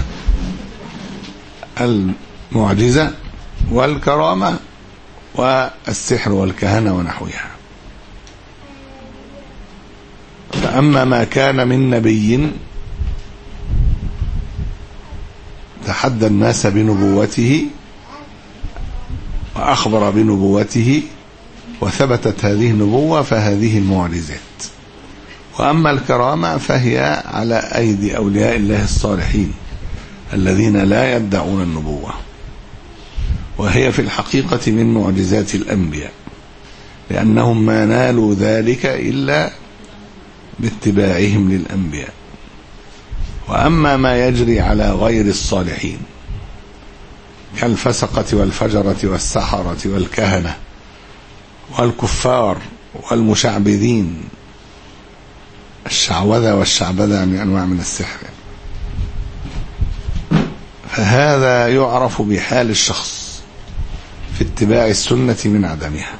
المعجزة والكرامة والسحر والكهنة ونحوها. فأما ما كان من نبي تحدى الناس بنبوته وأخبر بنبوته وثبتت هذه النبوة فهذه المعجزات. وأما الكرامة فهي على أيدي أولياء الله الصالحين الذين لا يدعون النبوة، وهي في الحقيقة من معجزات الأنبياء، لأنهم ما نالوا ذلك إلا باتباعهم للأنبياء. وأما ما يجري على غير الصالحين كالفسقة والفجرة والسحرة والكهنة والكفار والمشعبذين، الشعوذة والشعبذة من أنواع من السحر، فهذا يعرف بحال الشخص في اتباع السنة من عدمها،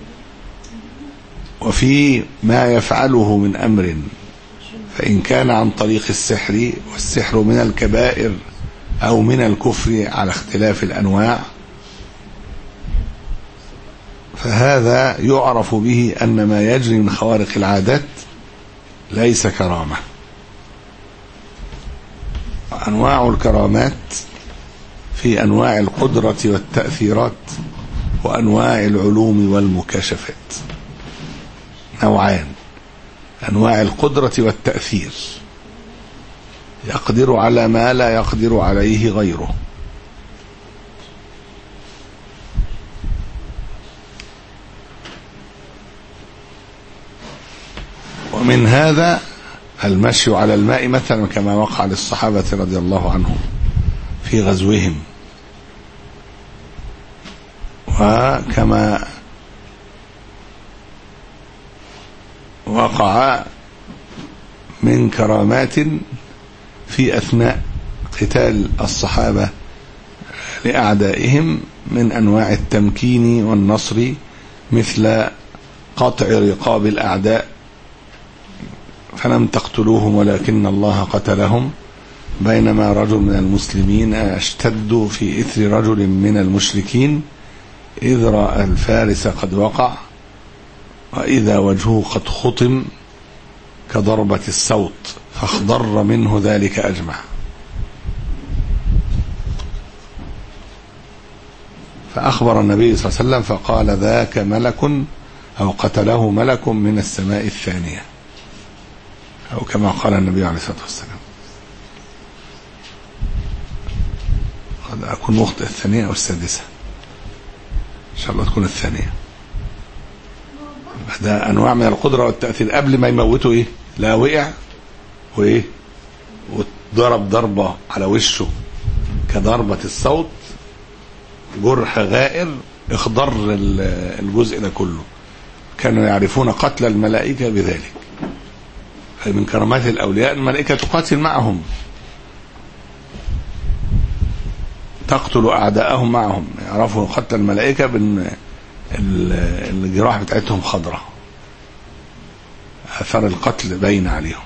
وفي ما يفعله من أمر، فإن كان عن طريق السحر، والسحر من الكبائر أو من الكفر على اختلاف الأنواع، فهذا يعرف به أن ما يجري من خوارق العادات ليس كرامة. أنواع الكرامات في أنواع القدرة والتأثيرات وأنواع العلوم والمكاشفات، نوعان: أنواع القدرة والتأثير، يقدر على ما لا يقدر عليه غيره، ومن هذا المشي على الماء مثلا، كما وقع للصحابة رضي الله عنهم في غزوهم، وكما وقع من كرامات في أثناء قتال الصحابة لأعدائهم من أنواع التمكين والنصر، مثل قطع رقاب الأعداء فلم تقتلوهم ولكن الله قتلهم، بينما رجل من المسلمين اشتدوا في إثر رجل من المشركين إذ رأى الفارس قد وقع وإذا وجهه قد خطم كضربة الصوت فاخضر منه ذلك أجمع. فأخبر النبي صلى الله عليه وسلم فقال: ذاك ملك أو قتله ملك من السماء الثانية، أو كما قال النبي عليه الصلاة والسلام. قد أكون وقت الثانية أو السادسة، إن شاء الله تكون الثانية. ده أنواع من القدرة والتأثير. قبل ما يموتوا إيه؟ لا وقع وإيه؟ وضرب ضربة على وشه كضربة الصوت، جرح غائر اخضر الجزء ده كله. كانوا يعرفون قتل الملائكة بذلك. من كرامات الأولياء الملائكة تقاتل معهم، تقتل أعداءهم معهم، يعرفوا قتل الملائكة بأن الجراح بتاعتهم خضرة، أثر القتل باين عليهم.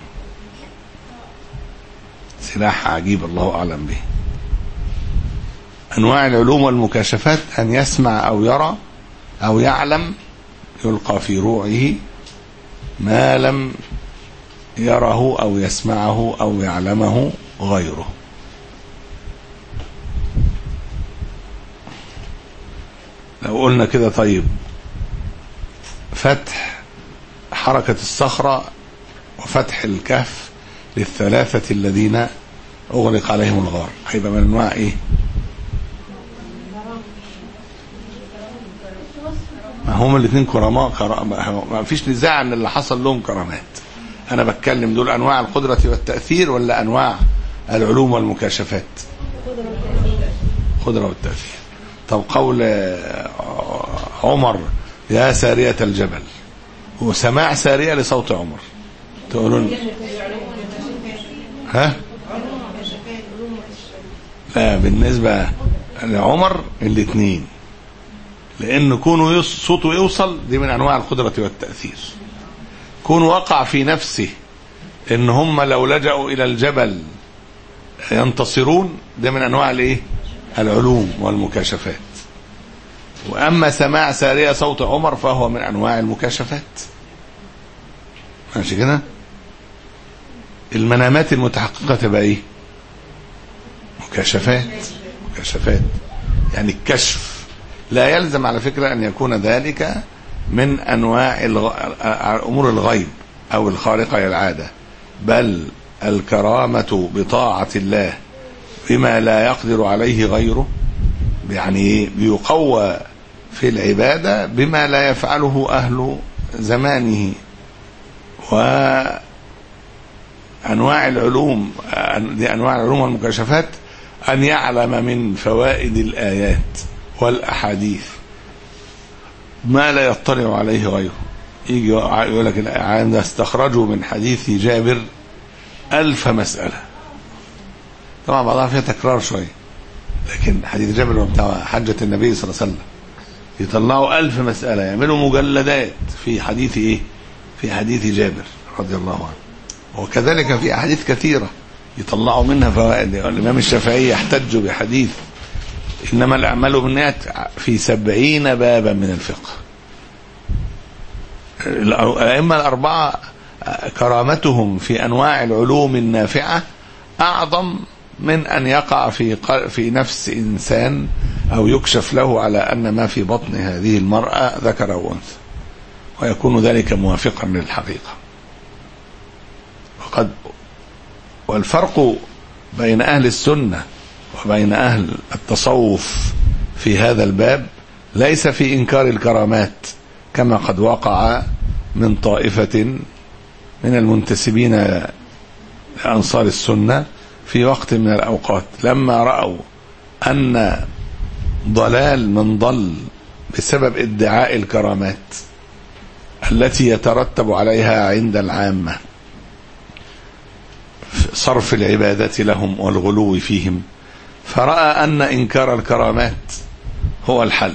سلاح عجيب الله أعلم به. أنواع العلوم والمكاشفات أن يسمع أو يرى أو يعلم، يلقى في روعه ما لم يره أو يسمعه أو يعلمه غيره. لو قلنا كده طيب، فتح حركة الصخرة وفتح الكهف للثلاثة الذين أغلق عليهم الغار، هيبقى من أنواع إيه؟ ما هم الاثنين كرماء، ما فيش نزاع أن اللي حصل لهم كرامات. أنا بتكلم دول أنواع القدرة والتأثير ولا أنواع العلوم والمكاشفات؟ قدرة والتأثير. طب قول عمر يا سارية الجبل، وسماع سارية لصوت عمر، تقولون ها؟ لا، بالنسبة لعمر الاثنين، لأن كونه صوته يوصل دي من أنواع القدرة والتأثير. كون وقع في نفسه إن هم لو لجأوا إلى الجبل ينتصرون، ده من أنواع الإيه؟ العلوم والمكاشفات. وأما سماع سارية صوت عمر فهو من أنواع المكاشفات. ماشي كده؟ المنامات المتحققة تبقى إيه؟ مكاشفات. مكاشفات يعني الكشف. لا يلزم على فكرة أن يكون ذلك من أنواع الغ... أمور الغيب، أو الخارقة للعادة، بل الكرامة بطاعة الله بما لا يقدر عليه غيره، يعني بيقوى في العبادة بما لا يفعله أهل زمانه. وأنواع العلوم دي أنواع العلوم والمكاشفات أن يعلم من فوائد الآيات والأحاديث ما لا يطلع عليه غيره. يجي يقول لك عند استخرجوا من حديث جابر ألف مسألة، طبعا بعضها فيها تكرار شوية، لكن حديث جابر بتاع حجة النبي صلى الله عليه وسلم يطلعوا ألف مسألة، يعملوا مجلدات في حديث إيه؟ في حديث جابر رضي الله عنه. وكذلك في أحاديث كثيرة يطلعوا منها فوائد. الإمام الشافعي يحتج بحديث إنما الأعمال بالنيات في سبعين بابا من الفقه. الأئمة الأربعة كرامتهم في أنواع العلوم النافعة أعظم من أن يقع في في نفس إنسان أو يكشف له على أن ما في بطن هذه المرأة ذكر أو أنثى، ويكون ذلك موافقا للحقيقة. وقد والفرق بين أهل السنة وبين أهل التصوف في هذا الباب ليس في إنكار الكرامات كما قد وقع من طائفة من المنتسبين لأنصار السنة في وقت من الأوقات لما رأوا أن ضلال من ضل بسبب ادعاء الكرامات التي يترتب عليها عند العامة صرف العبادة لهم والغلو فيهم، فرأى أن إنكار الكرامات هو الحل،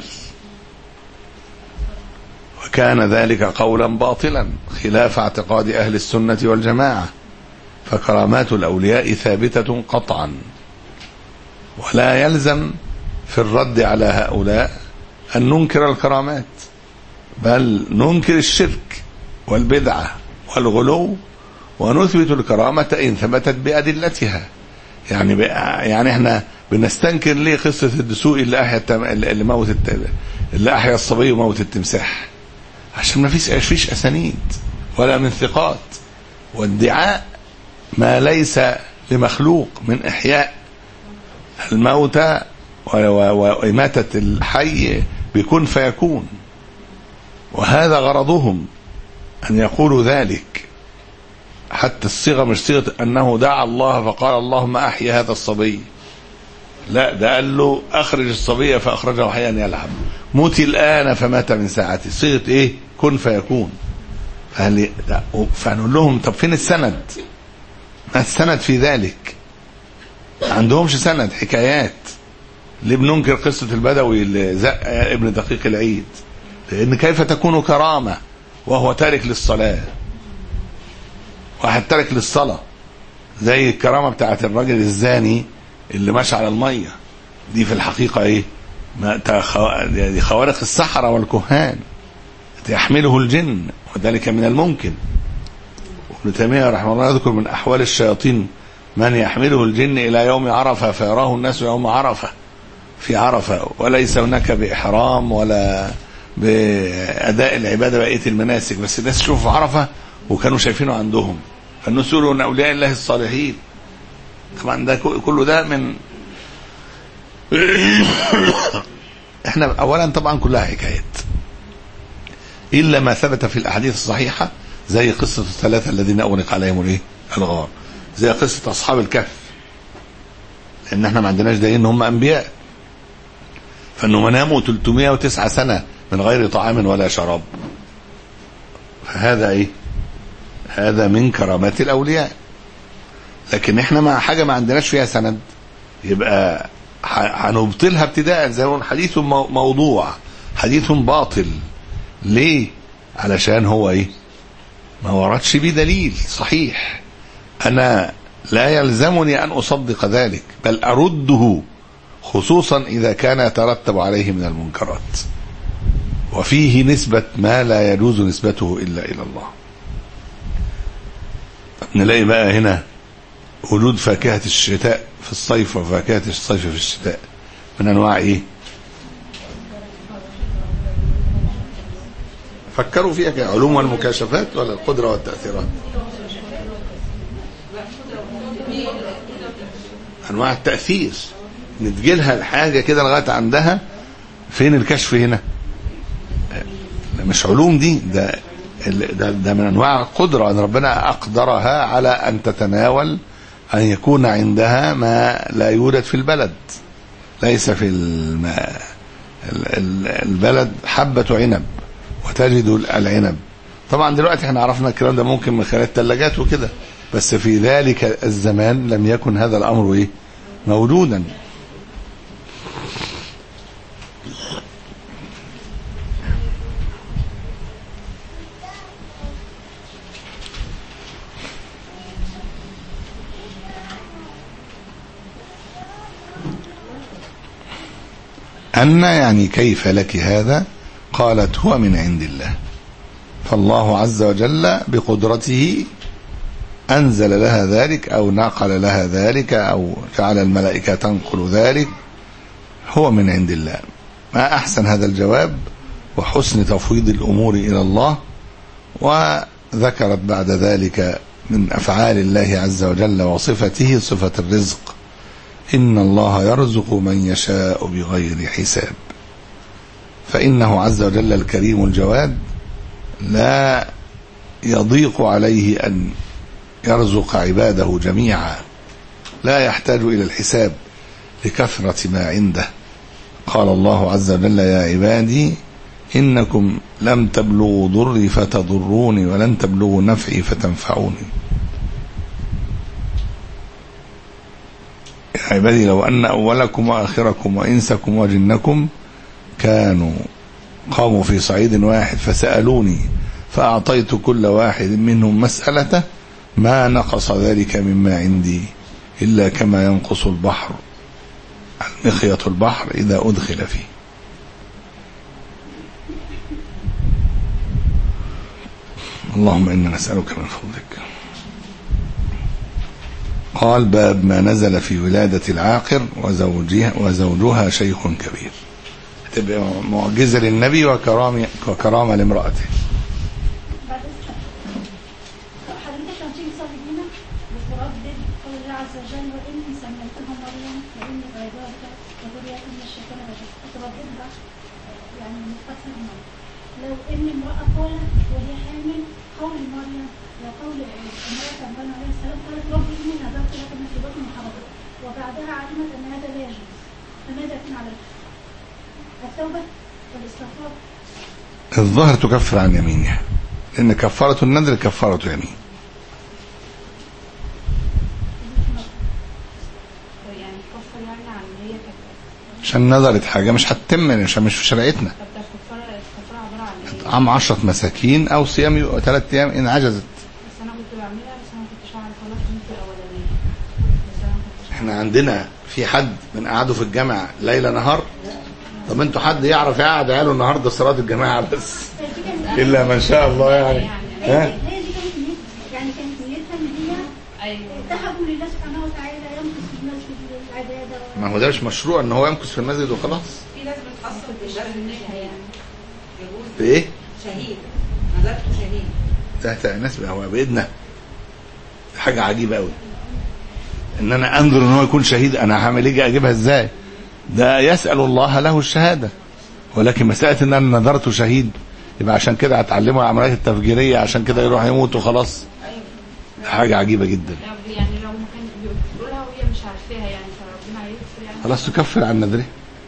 وكان ذلك قولا باطلا خلاف اعتقاد أهل السنة والجماعة. فكرامات الأولياء ثابتة قطعا، ولا يلزم في الرد على هؤلاء أن ننكر الكرامات، بل ننكر الشرك والبدعة والغلو ونثبت الكرامة إن ثبتت بأدلتها. يعني يعني احنا بنستنكر ليه قصة الدسوقي اللي أحيا اللي موت اللي أحيا الصبي وموت التمساح؟ عشان ما فيش فيش أسانيد ولا من ثقات، وادعاء ما ليس لمخلوق من إحياء الموتى وإماتة الحي بكن فيكون. وهذا غرضهم أن يقولوا ذلك، حتى الصيغة مش صيغة أنه دعا الله فقال اللهم أحيي هذا الصبي، لا، ده قال له أخرج الصبي فأخرجه حيا يلعب، موت الآن فمات من ساعته، صيغة إيه؟ كن فيكون. فنقول لهم طب فين السند؟ ما السند في ذلك؟ عندهمش سند، حكايات. ليه بننكر قصة البدوي اللي زق ابن دقيق العيد؟ لأن كيف تكون كرامة وهو تارك للصلاة؟ واحد تارك للصلاة زي الكرامة بتاعت الراجل الزاني اللي ماشي على المية، دي في الحقيقة ايه؟ ما دي خوارق السحرة والكهان يحمله الجن، وذلك من الممكن. ابن تيمية رحمه الله يذكر من أحوال الشياطين من يحمله الجن إلى يوم عرفة فيراه الناس يوم عرفة في عرفة، وليس هناك بإحرام ولا بأداء العبادة بقية المناسك، بس الناس شوفوا عرفة وكانوا شايفينه عندهم، فالناس يقولوا أن أولياء الله الصالحين. طبعا ده كله ده من احنا اولا طبعا كلها حكايات الا ما ثبت في الاحاديث الصحيحه، زي قصه الثلاثه الذين اغرق عليهم الايه الغار، زي قصه اصحاب الكهف، لان احنا ما عندناش دليل ان هم انبياء، فانهم ناموا ثلاثمائة وتسعة سنه من غير طعام ولا شراب، فهذا ايه؟ هذا من كرامات الاولياء. لكن احنا مع حاجه ما عندناش فيها سند يبقى هنبطلها ابتداء، زي ما حديث موضوع، حديث باطل. ليه؟ علشان هو ايه؟ ما وردش بيه دليل صحيح. انا لا يلزمني ان اصدق ذلك، بل ارده، خصوصا اذا كان يترتب عليه من المنكرات وفيه نسبة ما لا يجوز نسبته الا الى الله. نلاقي بقى هنا وجود فاكهة الشتاء في الصيف وفاكهة الصيف في الشتاء من أنواع إيه؟ فكروا فيها كده، علوم والمكاشفات ولا القدرة والتأثيرات؟ انواع التأثير، ندجلها الحاجة كده لغاية عندها. فين الكشف هنا؟ مش علوم دي، ده ده, ده من انواع القدرة، ان ربنا اقدرها على ان تتناول ان يكون عندها ما لا يوجد في البلد. ليس في الماء البلد حبة عنب وتجد العنب. طبعا دلوقتي احنا عرفنا الكلام ده ممكن من خلال الثلاجات وكده، بس في ذلك الزمان لم يكن هذا الامر ايه موجودا. أن يعني كيف لك هذا؟ قالت هو من عند الله. فالله عز وجل بقدرته أنزل لها ذلك أو نقل لها ذلك أو جعل الملائكة تنقل ذلك. هو من عند الله. ما أحسن هذا الجواب وحسن تفويض الأمور إلى الله. وذكرت بعد ذلك من أفعال الله عز وجل وصفته صفة الرزق. إن الله يرزق من يشاء بغير حساب. فإنه عز وجل الكريم الجواد لا يضيق عليه أن يرزق عباده جميعا، لا يحتاج إلى الحساب لكثرة ما عنده. قال الله عز وجل يا عبادي إنكم لم تبلغوا ضري فتضروني ولن تبلغوا نفعي فتنفعوني. يا عبادي لو أن أولكم وآخركم وإنسكم وجنكم كانوا قاموا في صعيد واحد فسألوني فأعطيت كل واحد منهم مسألته ما نقص ذلك مما عندي إلا كما ينقص البحر مخيط البحر إذا أدخل فيه. اللهم إنا نسألك من فضلك. قال باب ما نزل في ولادة العاقر وزوجها, وزوجها شيخ كبير. تبقى معجزة للنبي وكرامة وكرامة لامرأته. حضرتك لما تيجي تصلي بينا بتردد قول الله عز وجل وإني سميتها مريم وإني عبادك وذريتها من الشيطان الرجيم. ترددها يعني مستقبل مريم. لو إن امرأة قالت وهي حامل قول مريم وقول امرأة عمران عليه السلام قالت رب إني نذرت لك ما في بطني محررا وبعدها علمت أن هذا لا يجوز، فماذا يكون عليها؟ التوبة والاستغفار. الظاهر تكفر عن يمينها، لأن كفارة النذر كفارة يمين. يعني كفر يعني عن هي كفارة عشان نذرت حاجة مش هتتم، عشان مش في شريعتنا. طب ده الكفارة الكفارة عبارة عن ايه؟ طعام عشرة مساكين أو صيام ثلاث أيام إن عجزت. بس أنا كنت بعملها بس أنا ما كنتش أعرف خلاص كنت الأولانية. بس أنا ما كنتش. احنا عندنا في حد من قعده في الجامع ليلة نهار؟ طب انتوا حد يعرف يقعد عياله النهارده صلاة الجماعة بس إلا من شاء الله يعني. ها؟ هي دي كانت نيتها، يعني كانت نيتها إن هي ذهبوا لله سبحانه وتعالى يمكث في المسجد للعبادة. ما هو ده مش مشروع ان هو يمكث في المسجد وخلاص. في ناس بتحصل بشهادتها يعني يجوز بايه؟ شهيد نذرت شهيد تحت الناس هو بايدنا. حاجه عجيبه قوي ان انا انظر ان هو يكون شهيد. انا هعمل ايه؟ اجيبها ازاي؟ ده يسال الله له الشهاده، ولكن مساله ان انا نذرت شهيد يبقى عشان كده هتعلمه العمليات التفجيريه عشان كده يروح يموت وخلاص. حاجه عجيبه جدا. يعني لو ما كان بيقولها وهي مش عارفاها يعني فربنا هيغفر يعني. خلاص تكفر عن نذره،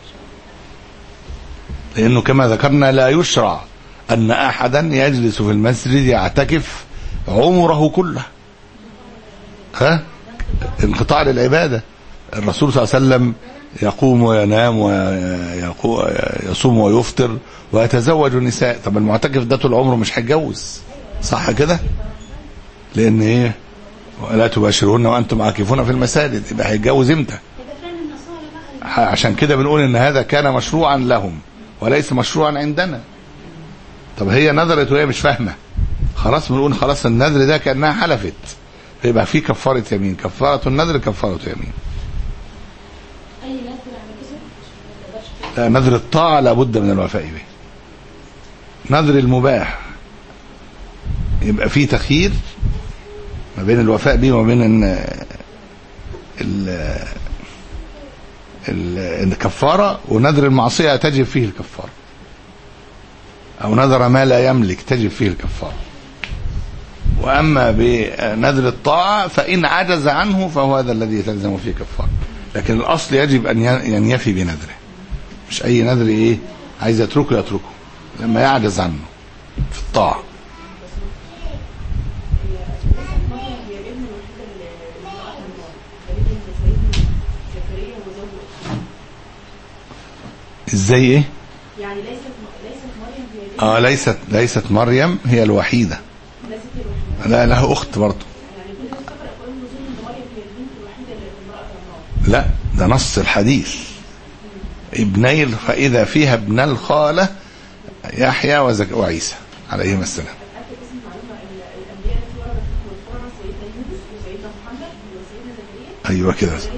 لأنه كما ذكرنا لا يشرع أن أحدا يجلس في المسجد يعتكف عمره كله. ها؟ انقطاع للعبادة. الرسول صلى الله عليه وسلم يقوم وينام ويصوم ويفطر ويتزوج النساء. طب المعتكف ده طول عمره مش هيتجوز، صح كده؟ لأن إيه؟ ولا تباشرون وأنتم عاكفون في المساجد. يبقى هيتجوز إمتى؟ عشان كده بنقول إن هذا كان مشروعا لهم وليس مشروعا عندنا. طب هي نذرت وهي مش فاهمه، خلاص بنقول خلاص النذر ده كانها حلفت، فيبقى في كفاره يمين. كفاره النذر كفاره يمين. اي نذر على كده لا، نذر الطاعه لابد من الوفاء به. نذر المباح يبقى فيه تخيير ما بين الوفاء به وما بين ال ال الكفارة، ونذر المعصية تجب فيه الكفارة، أو نذر ما لا يملك تجب فيه الكفارة. وأما بنذر الطاعة فإن عجز عنه فهو هذا الذي يتلزم فيه كفارة، لكن الأصل يجب أن يفي بنذره، مش أي نذر إيه عايز يتركه يتركه لما يعجز عنه في الطاعة. ازاي ايه؟ يعني ليست ليست مريم هي اه ليست ليست مريم هي الوحيدة، ليست هي الوحيدة، لا لها اخت برضه. يعني كل الناس فاكره يقولوا نزول ان مريم هي البنت الوحيده اللي امراه الله. لا ده نص الحديث، ابني فإذا فيها ابن الخالة يحيى وزك وعيسى عليهما السلام. اتاكد اسم معلومه الانبياء التي وردت في القران سيدنا يونس وسيدنا محمد وسيدنا زكريا. ايوه كده. بس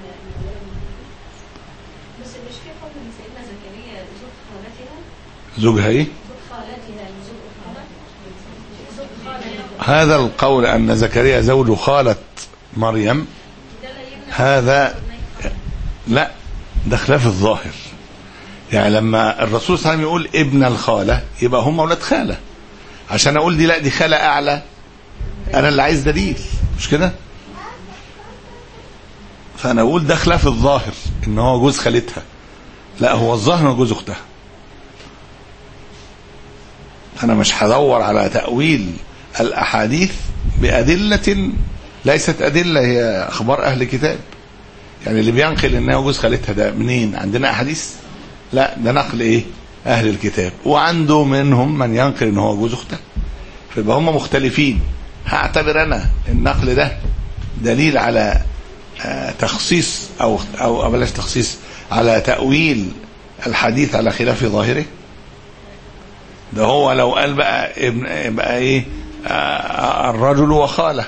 مش في قول ان سيدنا زكريا زوج خالتها. زوجها ايه؟ زوج خالتها زوج خالتها. هذا القول ان زكريا زوج خالة مريم هذا لا، ده خلاف الظاهر. يعني لما الرسول صلى الله عليه وسلم يقول ابن الخالة يبقى هم اولاد خالة، عشان اقول دي لا دي خالة اعلى انا اللي عايز دليل، مش كده؟ فانا اقول ده خلاف الظاهر ان هو جوز خالتها، لا هو الظاهر انه جوز اختها. انا مش هدور على تأويل الاحاديث بادلة ليست ادلة، هي اخبار اهل كتاب. يعني اللي بينقل انه جوز خالتها ده منين؟ عندنا احاديث؟ لا ده نقل ايه؟ اهل الكتاب، وعنده منهم من ينقل ان هو جوز اختها، فيبقى هم مختلفين. هعتبر انا النقل ده دليل على تخصيص او او بلاش تخصيص، على تأويل الحديث على خلاف ظاهره؟ ده هو لو قال بقى ابن بقى ايه آه الرجل وخاله،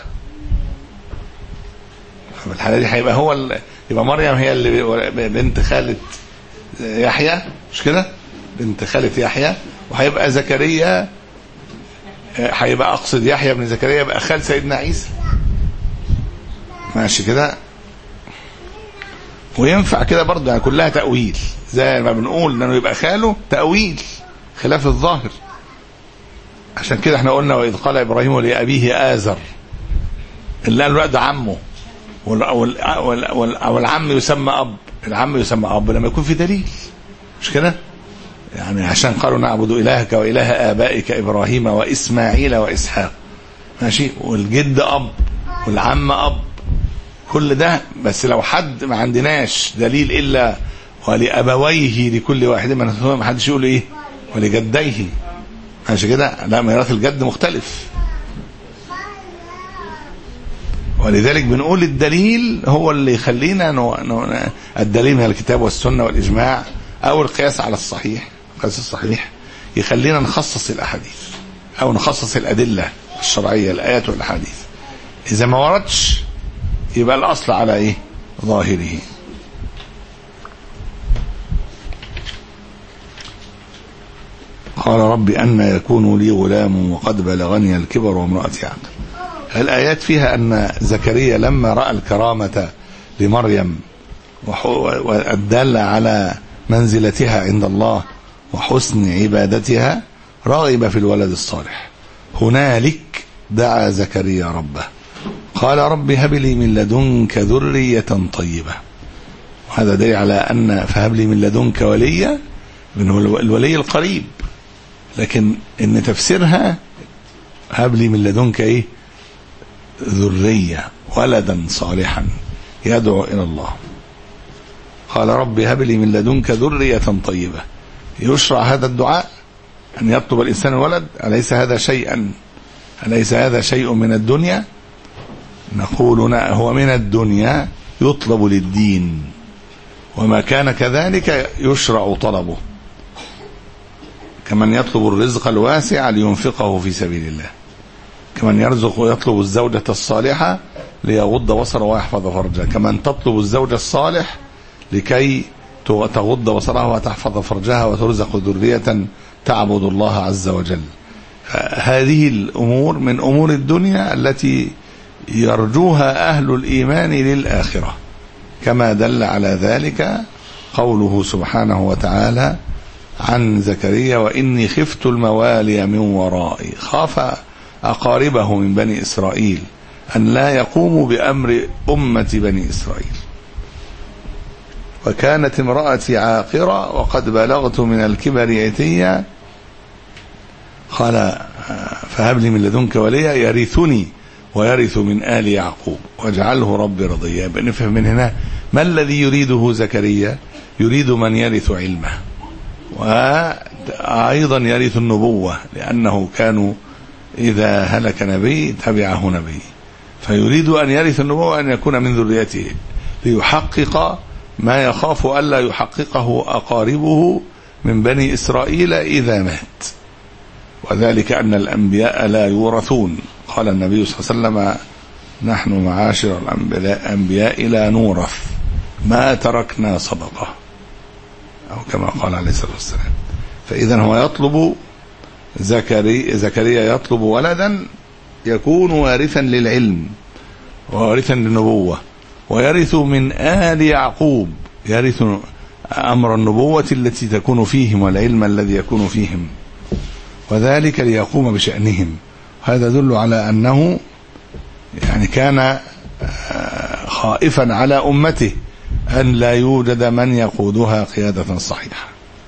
في الحاله دي هيبقى هو ال... يبقى مريم هي اللي بنت خالة يحيى، مش كده؟ بنت خالة يحيى، وهيبقى زكريا هيبقى اقصد يحيى بن زكريا يبقى خال سيدنا عيسى، ماشي كده؟ وينفع كده برضه، يعني كلها تأويل زي ما بنقول انه يبقى خاله، تأويل خلاف الظاهر. عشان كده احنا قلنا واذ قال ابراهيم لأبيه آزر، اللي قال له ده عمه، والعم يسمى اب، العم يسمى اب لما يكون في دليل، مش كده؟ يعني عشان قالوا نعبد الهك واله ابائك ابراهيم واسماعيل واسحاق، ماشي؟ والجد اب والعم اب، كل ده. بس لو حد ما عندناش دليل الا ولابويه لكل واحد منهم، ما حدش يقول ايه ولجديه، ماشي كده؟ لا، ميراث الجد مختلف. ولذلك بنقول الدليل هو اللي يخلينا نو... نو... الدليل من الكتاب والسنة والإجماع أو القياس على الصحيح، القياس الصحيح يخلينا نخصص الأحاديث أو نخصص الأدلة الشرعية، الآيات والأحاديث. إذا ما وردش يبقى الأصل على إيه؟ ظاهره. قال رب أن يكون لي غلام وقد بلغني الكبر وامرأتي عاقر. الآيات فيها أن زكريا لما رأى الكرامة لمريم والدالة على منزلتها عند الله وحسن عبادتها رغب في الولد الصالح. هنالك دعا زكريا ربه قال رب هب لي من لدنك ذرية طيبة. وهذا دليل على أن فهب لي من لدنك وليا من الولي القريب، لكن إن تفسيرها هب لي من لدنك إيه؟ ذرية، ولدا صالحا يدعو إلى الله. قال رب هب لي من لدنك ذرية طيبة. يشرع هذا الدعاء أن يطلب الإنسان الولد؟ أليس هذا شيئا أليس هذا شيء من الدنيا؟ نقول هو من الدنيا يطلب للدين، وما كان كذلك يشرع طلبه، كمن يطلب الرزق الواسع لينفقه في سبيل الله، كمن يرزق ويطلب الزوجة الصالحة ليغض بصره ويحفظ فرجه، كمن تطلب الزوج الصالح لكي تغض بصرها وتحفظ فرجها وترزق ذرية تعبد الله عز وجل. هذه الأمور من أمور الدنيا التي يرجوها أهل الإيمان للآخرة، كما دل على ذلك قوله سبحانه وتعالى عن زكريا: وإني خفت الموالي من ورائي، خاف أقاربه من بني إسرائيل أن لا يقوموا بأمر أمة بني إسرائيل. وكانت امرأتي عاقرة وقد بلغت من الكبر عتيا، قال: فهب لي من لدنك وليا يرثني ويرث من آل يعقوب واجعله ربي رضيا. نفهم من هنا ما الذي يريده زكريا؟ يريد من يرث علمه، وأيضا يرث النبوة، لأنه كانوا إذا هلك نبي تبعه نبي، فيريد أن يرث النبوة وأن يكون من ذريته ليحقق ما يخاف ألا يحققه أقاربه من بني إسرائيل إذا مات، وذلك أن الأنبياء لا يورثون. قال النبي صلى الله عليه وسلم: نحن معاشر الأنبياء لا نورث ما تركنا صدقة، أو كما قال عليه الصلاة والسلام. فإذا هو يطلب زكريا زكريا يطلب ولدا يكون وارثا للعلم ووارثا للنبوة، ويرث من آل يعقوب، يرث أمر النبوة التي تكون فيهم والعلم الذي يكون فيهم، وذلك ليقوم بشأنهم. هذا يدل على أنه يعني كان خائفا على أمته أن لا يوجد من يقودها قيادة صحيحة.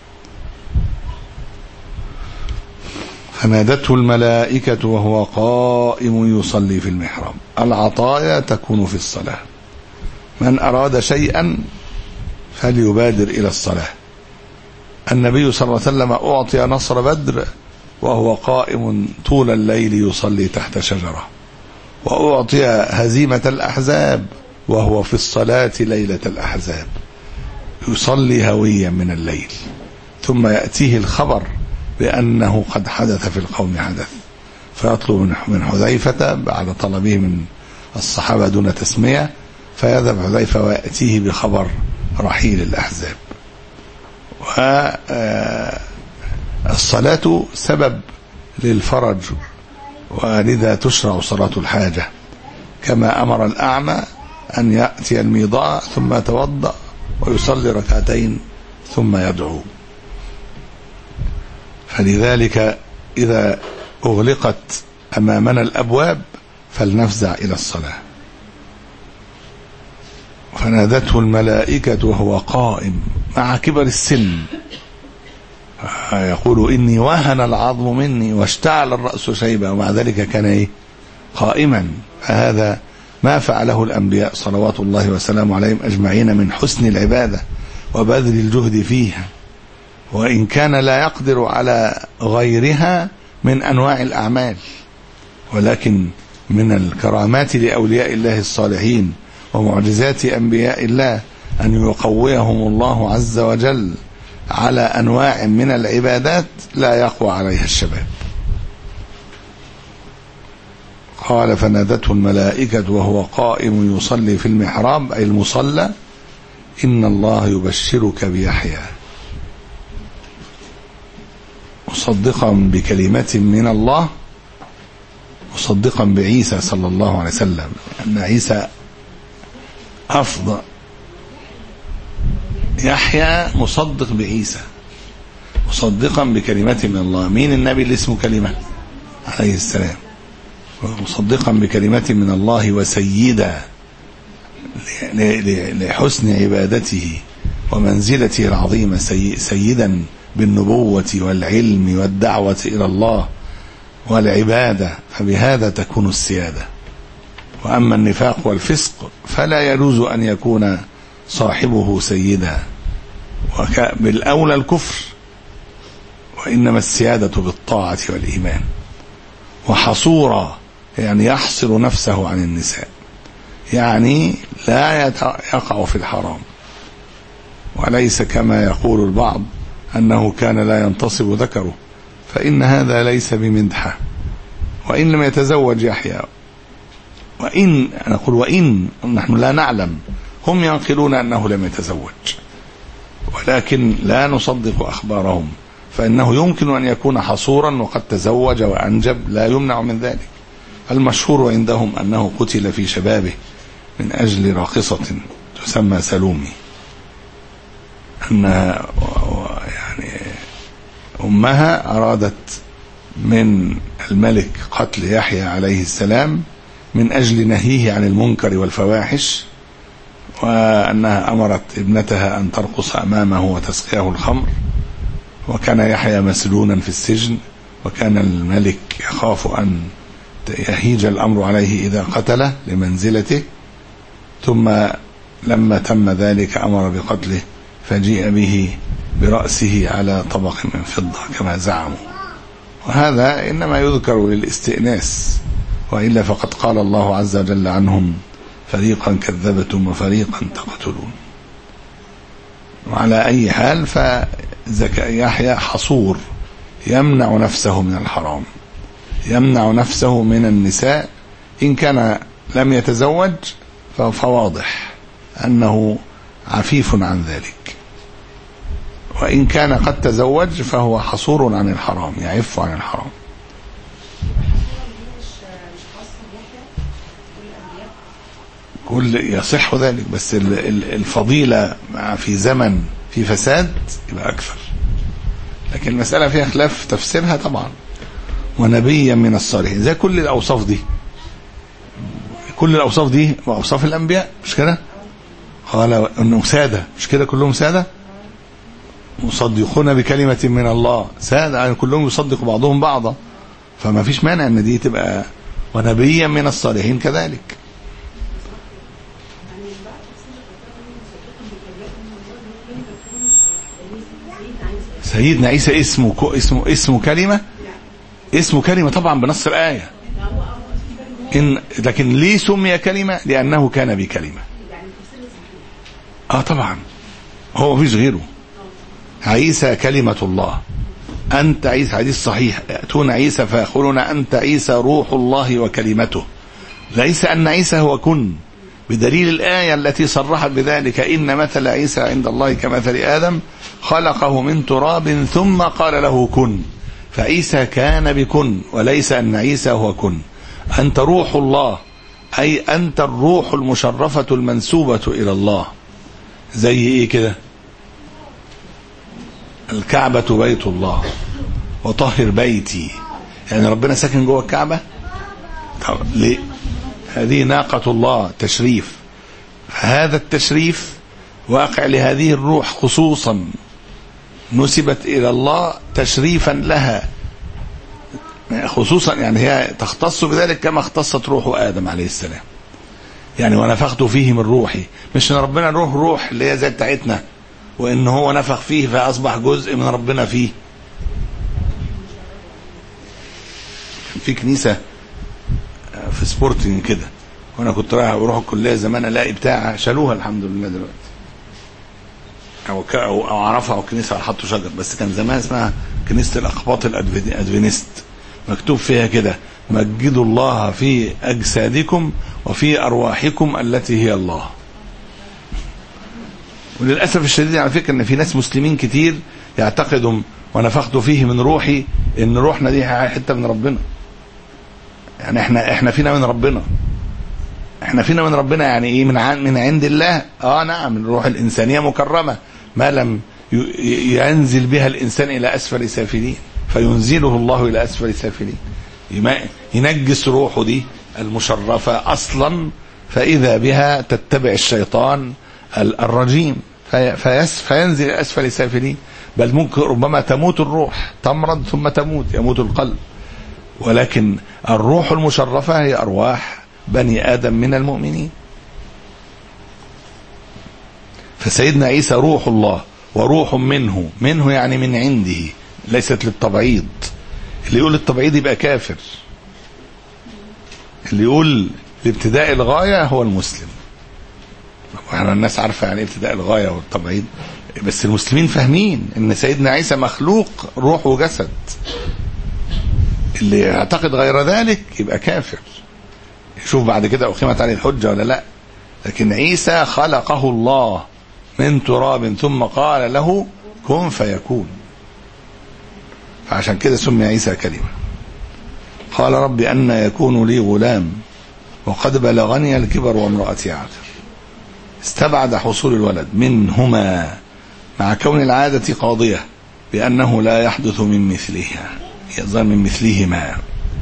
فنادته الملائكة وهو قائم يصلي في المحراب. العطايا تكون في الصلاة، من أراد شيئا فليبادر إلى الصلاة. النبي صلى الله عليه وسلم أعطي نصر بدر وهو قائم طول الليل يصلي تحت شجرة، وأعطي هزيمة الأحزاب وهو في الصلاة ليلة الأحزاب يصلي هويا من الليل، ثم يأتيه الخبر بأنه قد حدث في القوم حدث، فيطلب من حذيفة بعد طلبه من الصحابة دون تسمية، فيذهب حذيفة ويأتيه بخبر رحيل الأحزاب. والصلاة سبب للفرج، ولذا تشرع صلاة الحاجة، كما أمر الأعمى أن يأتي الميضاء ثم يتوضأ ويصلي ركعتين ثم يدعو. فلذلك إذا أغلقت أمامنا الأبواب فلنفزع إلى الصلاة. فنادته الملائكة وهو قائم مع كبر السن، يقول: إني وهن العظم مني واشتعل الرأس شيبا، ومع ذلك كان إيه؟ قائما. فهذا ما فعله الأنبياء صلوات الله وسلامه عليهم أجمعين من حسن العبادة وبذل الجهد فيها، وإن كان لا يقدر على غيرها من أنواع الأعمال، ولكن من الكرامات لأولياء الله الصالحين ومعجزات أنبياء الله أن يقويهم الله عز وجل على أنواع من العبادات لا يقوى عليها الشباب. قال: فنادته الملائكة وهو قائم يصلي في المحراب، أي المصلى: إن الله يبشرك بيحيى مصدقا بكلمة من الله، مصدقا بعيسى صلى الله عليه وسلم، أن عيسى أفضل. يحيى مصدق بعيسى، مصدقا بكلمة من الله. مين النبي اللي اسمه كلمة؟ عليه السلام. مصدقا بكلمة من الله وسيدا لحسن عبادته ومنزلته العظيمة، سيدا بالنبوة والعلم والدعوة إلى الله والعبادة، فبهذا تكون السيادة. وأما النفاق والفسق فلا يجوز أن يكون صاحبه سيدا، وبالأولى الكفر، وإنما السيادة بالطاعة والإيمان. وحصورا يعني يحصر نفسه عن النساء، يعني لا يقع في الحرام، وليس كما يقول البعض أنه كان لا ينتصب ذكره، فإن هذا ليس بمدحة. وإن لم يتزوج يحيى، وإن نقول وإن نحن لا نعلم، هم ينقلون أنه لم يتزوج، ولكن لا نصدق أخبارهم، فإنه يمكن أن يكون حصورا وقد تزوج وأنجب، لا يمنع من ذلك. المشهور عندهم أنه قتل في شبابه من أجل راقصة تسمى سلومي، أن يعني أمها أرادت من الملك قتل يحيى عليه السلام من أجل نهيه عن المنكر والفواحش، وأنها أمرت ابنتها أن ترقص أمامه وتسقيه الخمر، وكان يحيى مسجونا في السجن، وكان الملك يخاف أن يهيج الأمر عليه إذا قتله لمنزلته، ثم لما تم ذلك أمر بقتله، فجيء به برأسه على طبق من فضة كما زعموا. وهذا إنما يذكر للاستئناس، وإلا فقد قال الله عز وجل عنهم فريقا كذبتم وفريقا تقتلون. وعلى أي حال فيحيى حصور يمنع نفسه من الحرام، يمنع نفسه من النساء. إن كان لم يتزوج فواضح أنه عفيف عن ذلك، وإن كان قد تزوج فهو حصور عن الحرام، يعف عن الحرام. كل يصح ذلك، بس الفضيلة في زمن في فساد يبقى أكثر، لكن المسألة فيها خلاف تفسيرها طبعا. ونبيا من الصالحين، زي كل الأوصاف دي، كل الأوصاف دي وأوصاف الأنبياء، مش كده؟ قال أنه سادة، مش كده؟ كلهم سادة مصدقون بكلمة من الله، سادة يعني كلهم يصدق بعضهم بعضا، فما فيش مانع أن دي تبقى ونبيا من الصالحين كذلك. سيدنا عيسى اسمه اسمه اسمه كلمة، اسمه كلمة طبعا بنص الآية، إن لكن ليه سمي كلمة؟ لأنه كان بكلمة. آه طبعا هو مفيش غيره. عيسى كلمة الله، أنت عيسى، حديث صحيح، يأتون عيسى فيقولون أنت عيسى روح الله وكلمته، ليس أن عيسى هو كن، بدليل الآية التي صرحت بذلك، إن مثل عيسى عند الله كمثل آدم خلقه من تراب ثم قال له كن، فعيسى كان بكن، وليس أن عيسى هو كن. أنت روح الله، أي أنت الروح المشرفة المنسوبة إلى الله. زي إيه كده؟ الكعبة بيت الله وطهر بيتي، يعني ربنا ساكن جوه الكعبة. طب ليه؟ هذه ناقة الله تشريف، هذا التشريف واقع لهذه الروح خصوصا، نسبت إلى الله تشريفا لها خصوصا، يعني هي تختص بذلك كما اختصت روح آدم عليه السلام. يعني ونفخت فيه من روحي، مش ان ربنا روح روح اللي هي زي بتاعتنا وان هو نفخ فيه فاصبح جزء من ربنا فيه. في كنيسة في سبورتنج كده، وانا كنت رايح اروح الكلية زمان الاقي بتاعها شالوها الحمد لله دلوقتي، او ك... او عرفها، او كنيسة حطوا شجر، بس كان زمان اسمها كنيسة الاقباط الادفينست، مكتوب فيها كده مجدوا الله في اجسادكم وفي ارواحكم التي هي الله. وللاسف الشديد على فكره ان في ناس مسلمين كتير يعتقدوا ونفخت فيه من روحي ان روحنا دي حته من ربنا، يعني احنا احنا فينا من ربنا، احنا فينا من ربنا يعني ايه؟ من عن من عند الله. اه نعم، الروح الانسانيه مكرمه ما لم ينزل بها الانسان الى اسفل سافلين، فينزله الله الى اسفل سافلين، ينجس روحه دي المشرفه اصلا، فاذا بها تتبع الشيطان الرجيم فينزل الى اسفل سافلين. بل ممكن ربما تموت الروح، تمرض ثم تموت، يموت القلب. ولكن الروح المشرفه هي ارواح بني ادم من المؤمنين. فسيدنا عيسى روح الله وروح منه، منه يعني من عنده، ليست للتبعيض. اللي يقول التبعيض يبقى كافر، اللي يقول لابتداء الغاية هو المسلم. واحنا الناس عارفة يعني ابتداء الغاية والتبعيض، بس المسلمين فاهمين ان سيدنا عيسى مخلوق روح وجسد. اللي يعتقد غير ذلك يبقى كافر. يشوف بعد كده أقيمت عليه الحجة ولا لا. لكن عيسى خلقه الله من تراب ثم قال له كن فيكون. فعشان كده سمي عيسى كلمة. قال رب أن يكون لي غلام وقد بلغني الكبر وامرأتي عاقر. استبعد حصول الولد منهما مع كون العادة قاضية بأنه لا يحدث من مثلها يظهر من مثلهما،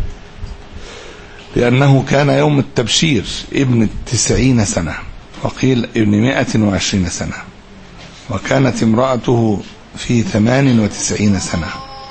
لأنه كان يوم التبشير ابن تسعين سنة وقيل ابن مائة وعشرين سنة، وكانت امرأته في ثمان وتسعين سنة.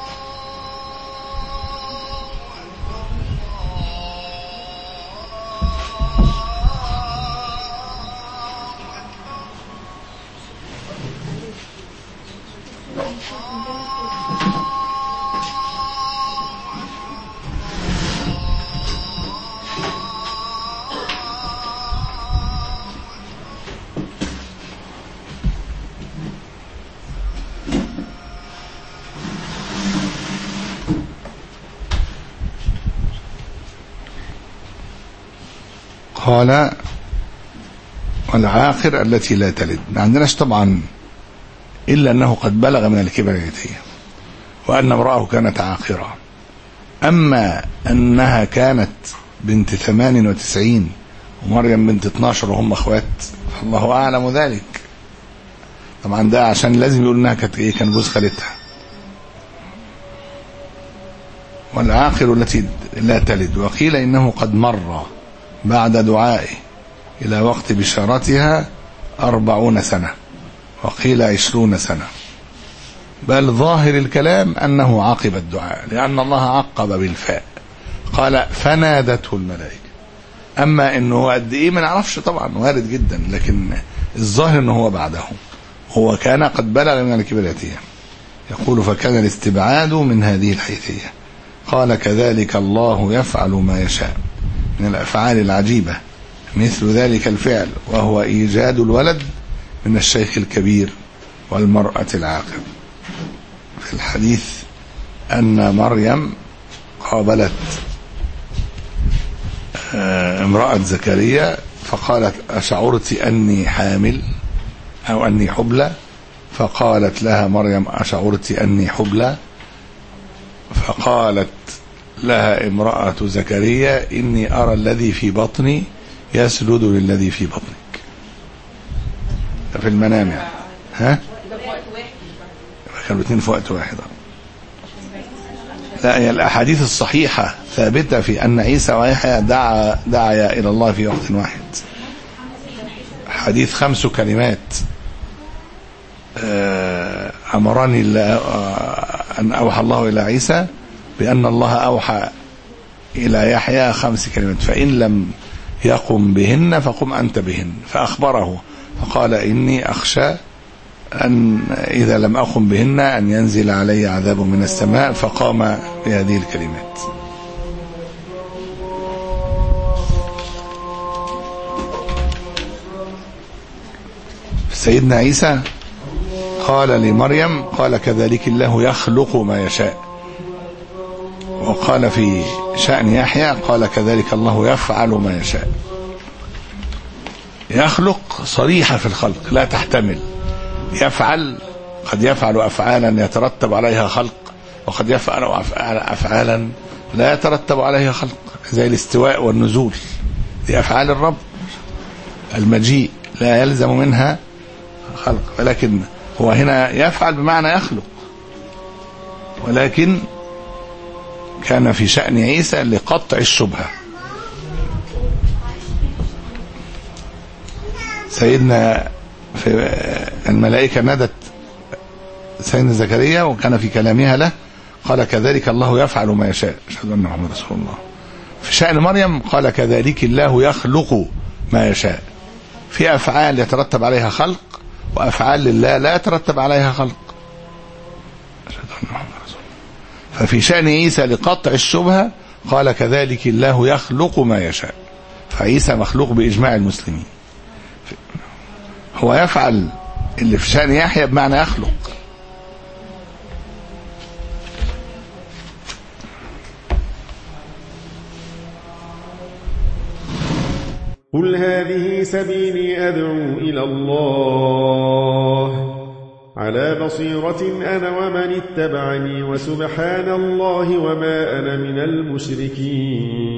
قال والعاقر التي لا تلد. ما عندناش طبعا إلا أنه قد بلغ من الكبر اليتيم وأن امرأته كانت عاقرة. أما أنها كانت بنت ثمان وتسعين ومريم بنت اتناشر وهم أخوات فالله أعلم ذلك. طبعا ده عشان لازم يقول أنها كانت إيه، كان جوز خالتها. والعاقر التي لا تلد. وقيل إنه قد مر بعد دعائه إلى وقت بشارتها أربعون سنة وقيل عشرون سنة، بل ظاهر الكلام أنه عقب الدعاء لأن الله عقب بالفاء قال فنادته الملائكة. أما أنه قد إيه ما نعرفش طبعا، وارد جدا، لكن الظاهر أنه هو بعده هو كان قد بلغ من الكبر اليتيم. يقول فكان الاستبعاد من هذه الحيثية. قال كذلك الله يفعل ما يشاء من الأفعال العجيبة مثل ذلك الفعل وهو إيجاد الولد من الشيخ الكبير والمرأة العاقر. في الحديث أن مريم قابلت امرأة زكريا فقالت أشعرت أني حامل أو أني حبلى؟ فقالت لها مريم أشعرت أني حبلى؟ فقالت لها امرأة زكريا إني أرى الذي في بطني يسجد للذي في بطنك. في المنام يعني. ها؟ كانوا الاثنين في وقت واحد. لا، هي الأحاديث الصحيحة ثابتة في أن عيسى ويحيى دعا دعا إلى الله في وقت واحد. حديث خمس كلمات أمرني أن أوحى الله إلى عيسى بأن الله أوحى إلى يحيى خمس كلمات فإن لم يقم بهن فقم أنت بهن. فأخبره فقال إني أخشى أن إذا لم أقم بهن أن ينزل علي عذاب من السماء، فقام بهذه الكلمات. سيدنا عيسى قال لمريم قال كذلك الله يخلق ما يشاء. وقال في شأن يحيى قال كذلك الله يفعل ما يشاء. يخلق صريحة في الخلق لا تحتمل. يفعل قد يفعل أفعالا يترتب عليها خلق، وقد يفعل أفعالا لا يترتب عليها خلق، زي الاستواء والنزول، دي أفعال الرب. المجيء لا يلزم منها خلق، ولكن هو هنا يفعل بمعنى يخلق. ولكن كان في شأن عيسى لقطع الشبهة. سيدنا في الملائكة نادت سيدنا زكريا وكان في كلامها له قال كذلك الله يفعل ما يشاء أشهد أن محمد رسول الله. في شأن مريم قال كذلك الله يخلق ما يشاء. في أفعال يترتب عليها خلق وأفعال لله لا يترتب عليها خلق. أشهد أن محمد رسول الله. ففي شأن عيسى لقطع الشبهة قال كذلك الله يخلق ما يشاء. فعيسى مخلوق بإجماع المسلمين. هو يفعل اللي في شأن يحيى بمعنى يخلق. قل هذه سبيلي أدعو إلى الله على بصيرة أنا ومن اتبعني وسبحان الله وما أنا من المشركين.